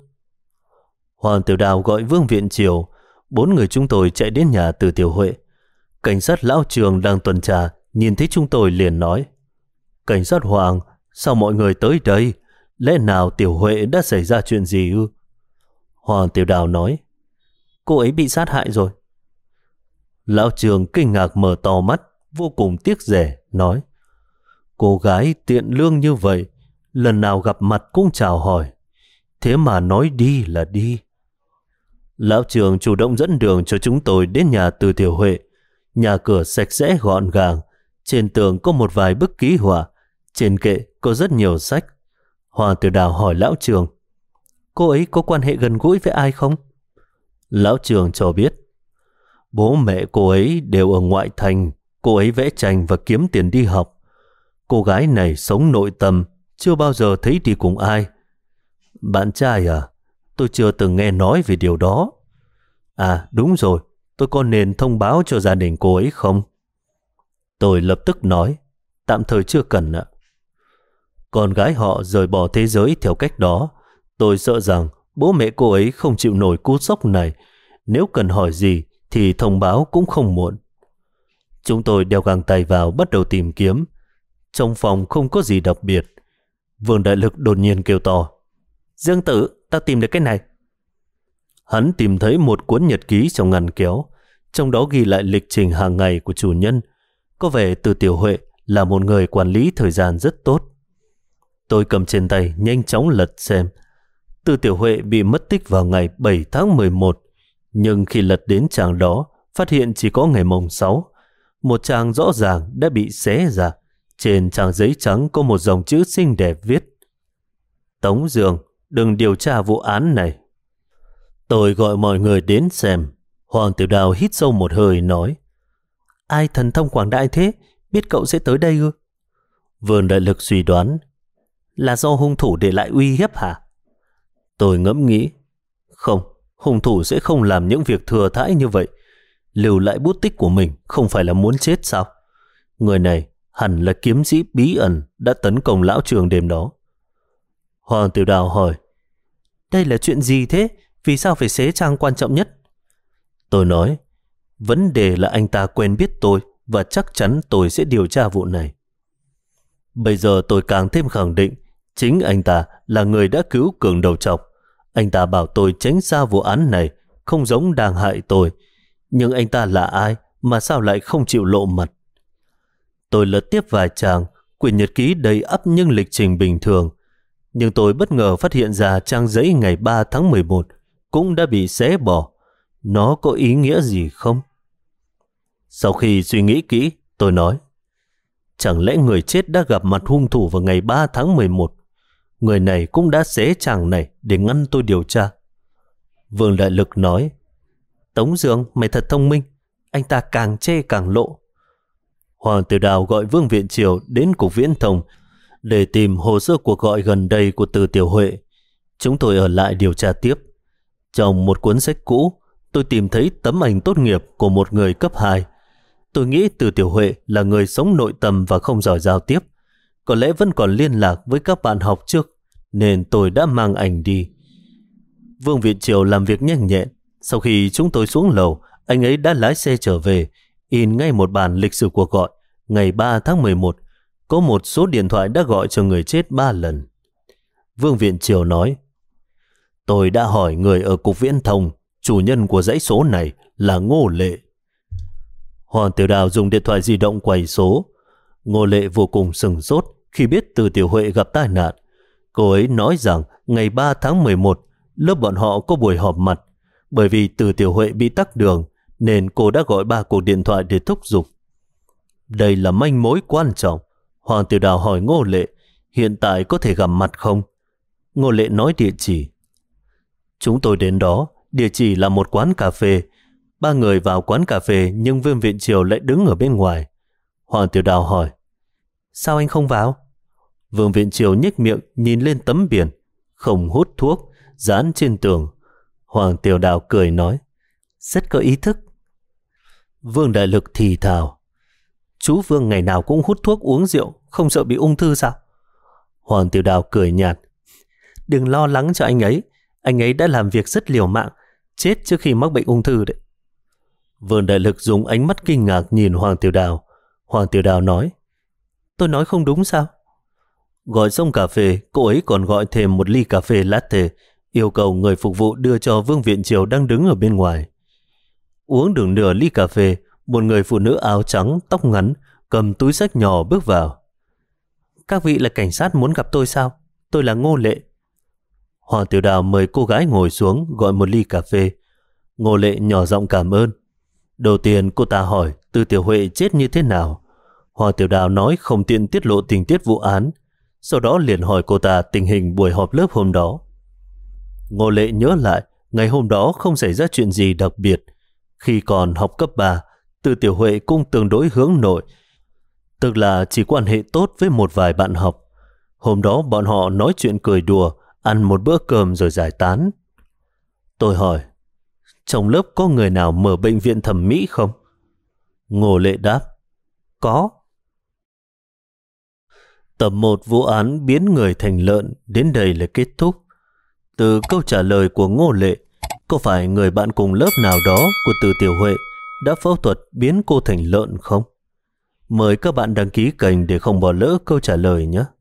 Hoàng Tiểu Đào gọi Vương Viện Triều. 4 người chúng tôi chạy đến nhà Từ Tiểu Huệ. Cảnh sát lão Trường đang tuần tra, nhìn thấy chúng tôi liền nói: cảnh sát Hoàng, sao mọi người tới đây? Lẽ nào Tiểu Huệ đã xảy ra chuyện gì ư? Hoàng Tiểu Đào nói: cô ấy bị sát hại rồi. Lão Trường kinh ngạc mở to mắt, vô cùng tiếc rẻ, nói: cô gái tiện lương như vậy, lần nào gặp mặt cũng chào hỏi, thế mà nói đi là đi. Lão Trường chủ động dẫn đường cho chúng tôi đến nhà Từ Tiểu Huệ. Nhà cửa sạch sẽ gọn gàng, trên tường có một vài bức ký họa, trên kệ có rất nhiều sách. Hoàng Tiểu Đào hỏi Lão Trường: cô ấy có quan hệ gần gũi với ai không? Lão Trường cho biết: bố mẹ cô ấy đều ở ngoại thành, cô ấy vẽ tranh và kiếm tiền đi học. Cô gái này sống nội tâm, chưa bao giờ thấy đi cùng ai. Bạn trai à? Tôi chưa từng nghe nói về điều đó. À đúng rồi, tôi có nên thông báo cho gia đình cô ấy không? Tôi lập tức nói: tạm thời chưa cần ạ. Con gái họ rời bỏ thế giới theo cách đó. Tôi sợ rằng bố mẹ cô ấy không chịu nổi cú sốc này. Nếu cần hỏi gì thì thông báo cũng không muộn. Chúng tôi đeo găng tay vào, bắt đầu tìm kiếm. Trong phòng không có gì đặc biệt. Vương Đại Lực đột nhiên kêu to: Dương Tử, tao tìm được cái này. Hắn tìm thấy một cuốn nhật ký trong ngăn kéo. trong đó ghi lại lịch trình hàng ngày của chủ nhân. Có vẻ Từ Tiểu Huệ là một người quản lý thời gian rất tốt. Tôi cầm trên tay nhanh chóng lật xem. Từ Tiểu Huệ bị mất tích vào ngày 7 tháng 11, nhưng khi lật đến trang đó, phát hiện chỉ có ngày mùng 6. Một trang rõ ràng đã bị xé ra. Trên trang giấy trắng có một dòng chữ xinh đẹp viết: Tống Dương, đừng điều tra vụ án này. Tôi gọi mọi người đến xem. Hoàng Tiểu Đào hít sâu một hơi nói: Ai thần thông quảng đại thế, biết cậu sẽ tới đây ư? Vương Đại Lực suy đoán: Là do hung thủ để lại uy hiếp hả? Tôi ngẫm nghĩ: Không, hung thủ sẽ không làm những việc thừa thãi như vậy. Lưu lại bút tích của mình không phải là muốn chết sao? Người này hẳn là kiếm sĩ bí ẩn đã tấn công lão Trường đêm đó. Hoàng Tiểu Đào hỏi: Đây là chuyện gì thế? Vì sao phải xé trang quan trọng nhất? Tôi nói: Vấn đề là anh ta quen biết tôi và chắc chắn tôi sẽ điều tra vụ này. Bây giờ tôi càng thêm khẳng định chính anh ta là người đã cứu Cường Đầu Trọc. Anh ta bảo tôi tránh xa vụ án này, không giống đang hại tôi. Nhưng anh ta là ai mà sao lại không chịu lộ mặt? Tôi lật tiếp vài trang, quyển nhật ký đầy ắp những lịch trình bình thường. Nhưng tôi bất ngờ phát hiện ra trang giấy ngày 3 tháng 11 cũng đã bị xé bỏ. Nó có ý nghĩa gì không? Sau khi suy nghĩ kỹ, tôi nói: Chẳng lẽ người chết đã gặp mặt hung thủ vào ngày 3 tháng 11? Người này cũng đã xé trang này để ngăn tôi điều tra. Vương Đại Lực nói: Tống Dương, mày thật thông minh. Anh ta càng chê càng lộ. Hoàng Tiểu Đào gọi Vương Viện Triều đến Cục Viễn thông để tìm hồ sơ cuộc gọi gần đây của Từ Tiểu Huệ. Chúng tôi ở lại điều tra tiếp. Trong một cuốn sách cũ, tôi tìm thấy tấm ảnh tốt nghiệp của một người cấp 2. Tôi nghĩ Từ Tiểu Huệ là người sống nội tâm và không giỏi giao tiếp. Có lẽ vẫn còn liên lạc với các bạn học trước, nên tôi đã mang ảnh đi. Vương Viện Triều làm việc nhanh nhẹn. Sau khi chúng tôi xuống lầu, anh ấy đã lái xe trở về, in ngay một bản lịch sử cuộc gọi. Ngày 3 tháng 11, có một số điện thoại đã gọi cho người chết 3 lần. Vương Viện Triều nói: Tôi đã hỏi người ở Cục Viễn thông, chủ nhân của dãy số này là Ngô Lệ. Hoàng Tiểu Đào dùng điện thoại di động quay số. Ngô Lệ vô cùng sửng sốt khi biết Từ Tiểu Huệ gặp tai nạn. Cô ấy nói rằng ngày 3 tháng 11, lớp bọn họ có buổi họp mặt. Bởi vì Từ Tiểu Huệ bị tắc đường, nên cô đã gọi 3 cuộc điện thoại để thúc giục. Đây là manh mối quan trọng. Hoàng Tiểu Đào hỏi Ngô Lệ: Hiện tại có thể gặp mặt không? Ngô Lệ nói địa chỉ. Chúng tôi đến đó. Địa chỉ là một quán cà phê. 3 người vào quán cà phê, nhưng Vương Viện Triều lại đứng ở bên ngoài. Hoàng Tiểu Đào hỏi: Sao anh không vào? Vương Viện Triều nhếch miệng nhìn lên tấm biển: Không hút thuốc, dán trên tường. Hoàng Tiểu Đào cười nói: Rất có ý thức. Vương Đại Lực thì thào: Chú Vương ngày nào cũng hút thuốc uống rượu, không sợ bị ung thư sao? Hoàng Tiểu Đào cười nhạt: Đừng lo lắng cho anh ấy đã làm việc rất liều mạng, chết trước khi mắc bệnh ung thư đấy. Vương Đại Lực dùng ánh mắt kinh ngạc nhìn Hoàng Tiểu Đào. Hoàng Tiểu Đào nói: Tôi nói không đúng sao? Gọi xong cà phê, cô ấy còn gọi thêm một ly cà phê latte, yêu cầu người phục vụ đưa cho Vương Viện Triều đang đứng ở bên ngoài. Uống được nửa ly cà phê, một người phụ nữ áo trắng, tóc ngắn, cầm túi xách nhỏ bước vào. Các vị là cảnh sát muốn gặp tôi sao? Tôi là Ngô Lệ. Hoàng Tiểu Đào mời cô gái ngồi xuống, gọi một ly cà phê. Ngô Lệ nhỏ giọng cảm ơn. Đầu tiên cô ta hỏi Từ Tiểu Huệ chết như thế nào. Hoàng Tiểu Đào nói không tiện tiết lộ tình tiết vụ án. Sau đó liền hỏi cô ta tình hình buổi họp lớp hôm đó. Ngô Lệ nhớ lại ngày hôm đó không xảy ra chuyện gì đặc biệt. Khi còn học cấp 3, Từ Tiểu Huệ cũng tương đối hướng nội, tức là chỉ quan hệ tốt với một vài bạn học. Hôm đó bọn họ nói chuyện cười đùa, ăn một bữa cơm rồi giải tán. Tôi hỏi: Trong lớp có người nào mở bệnh viện thẩm mỹ không? Ngô Lệ đáp: Có. Tập 1 vụ án biến người thành lợn đến đây là kết thúc. Từ câu trả lời của Ngô Lệ, có phải người bạn cùng lớp nào đó của Từ Tiểu Huệ đã phẫu thuật biến cô thành lợn không? Mời các bạn đăng ký kênh để không bỏ lỡ câu trả lời nhé.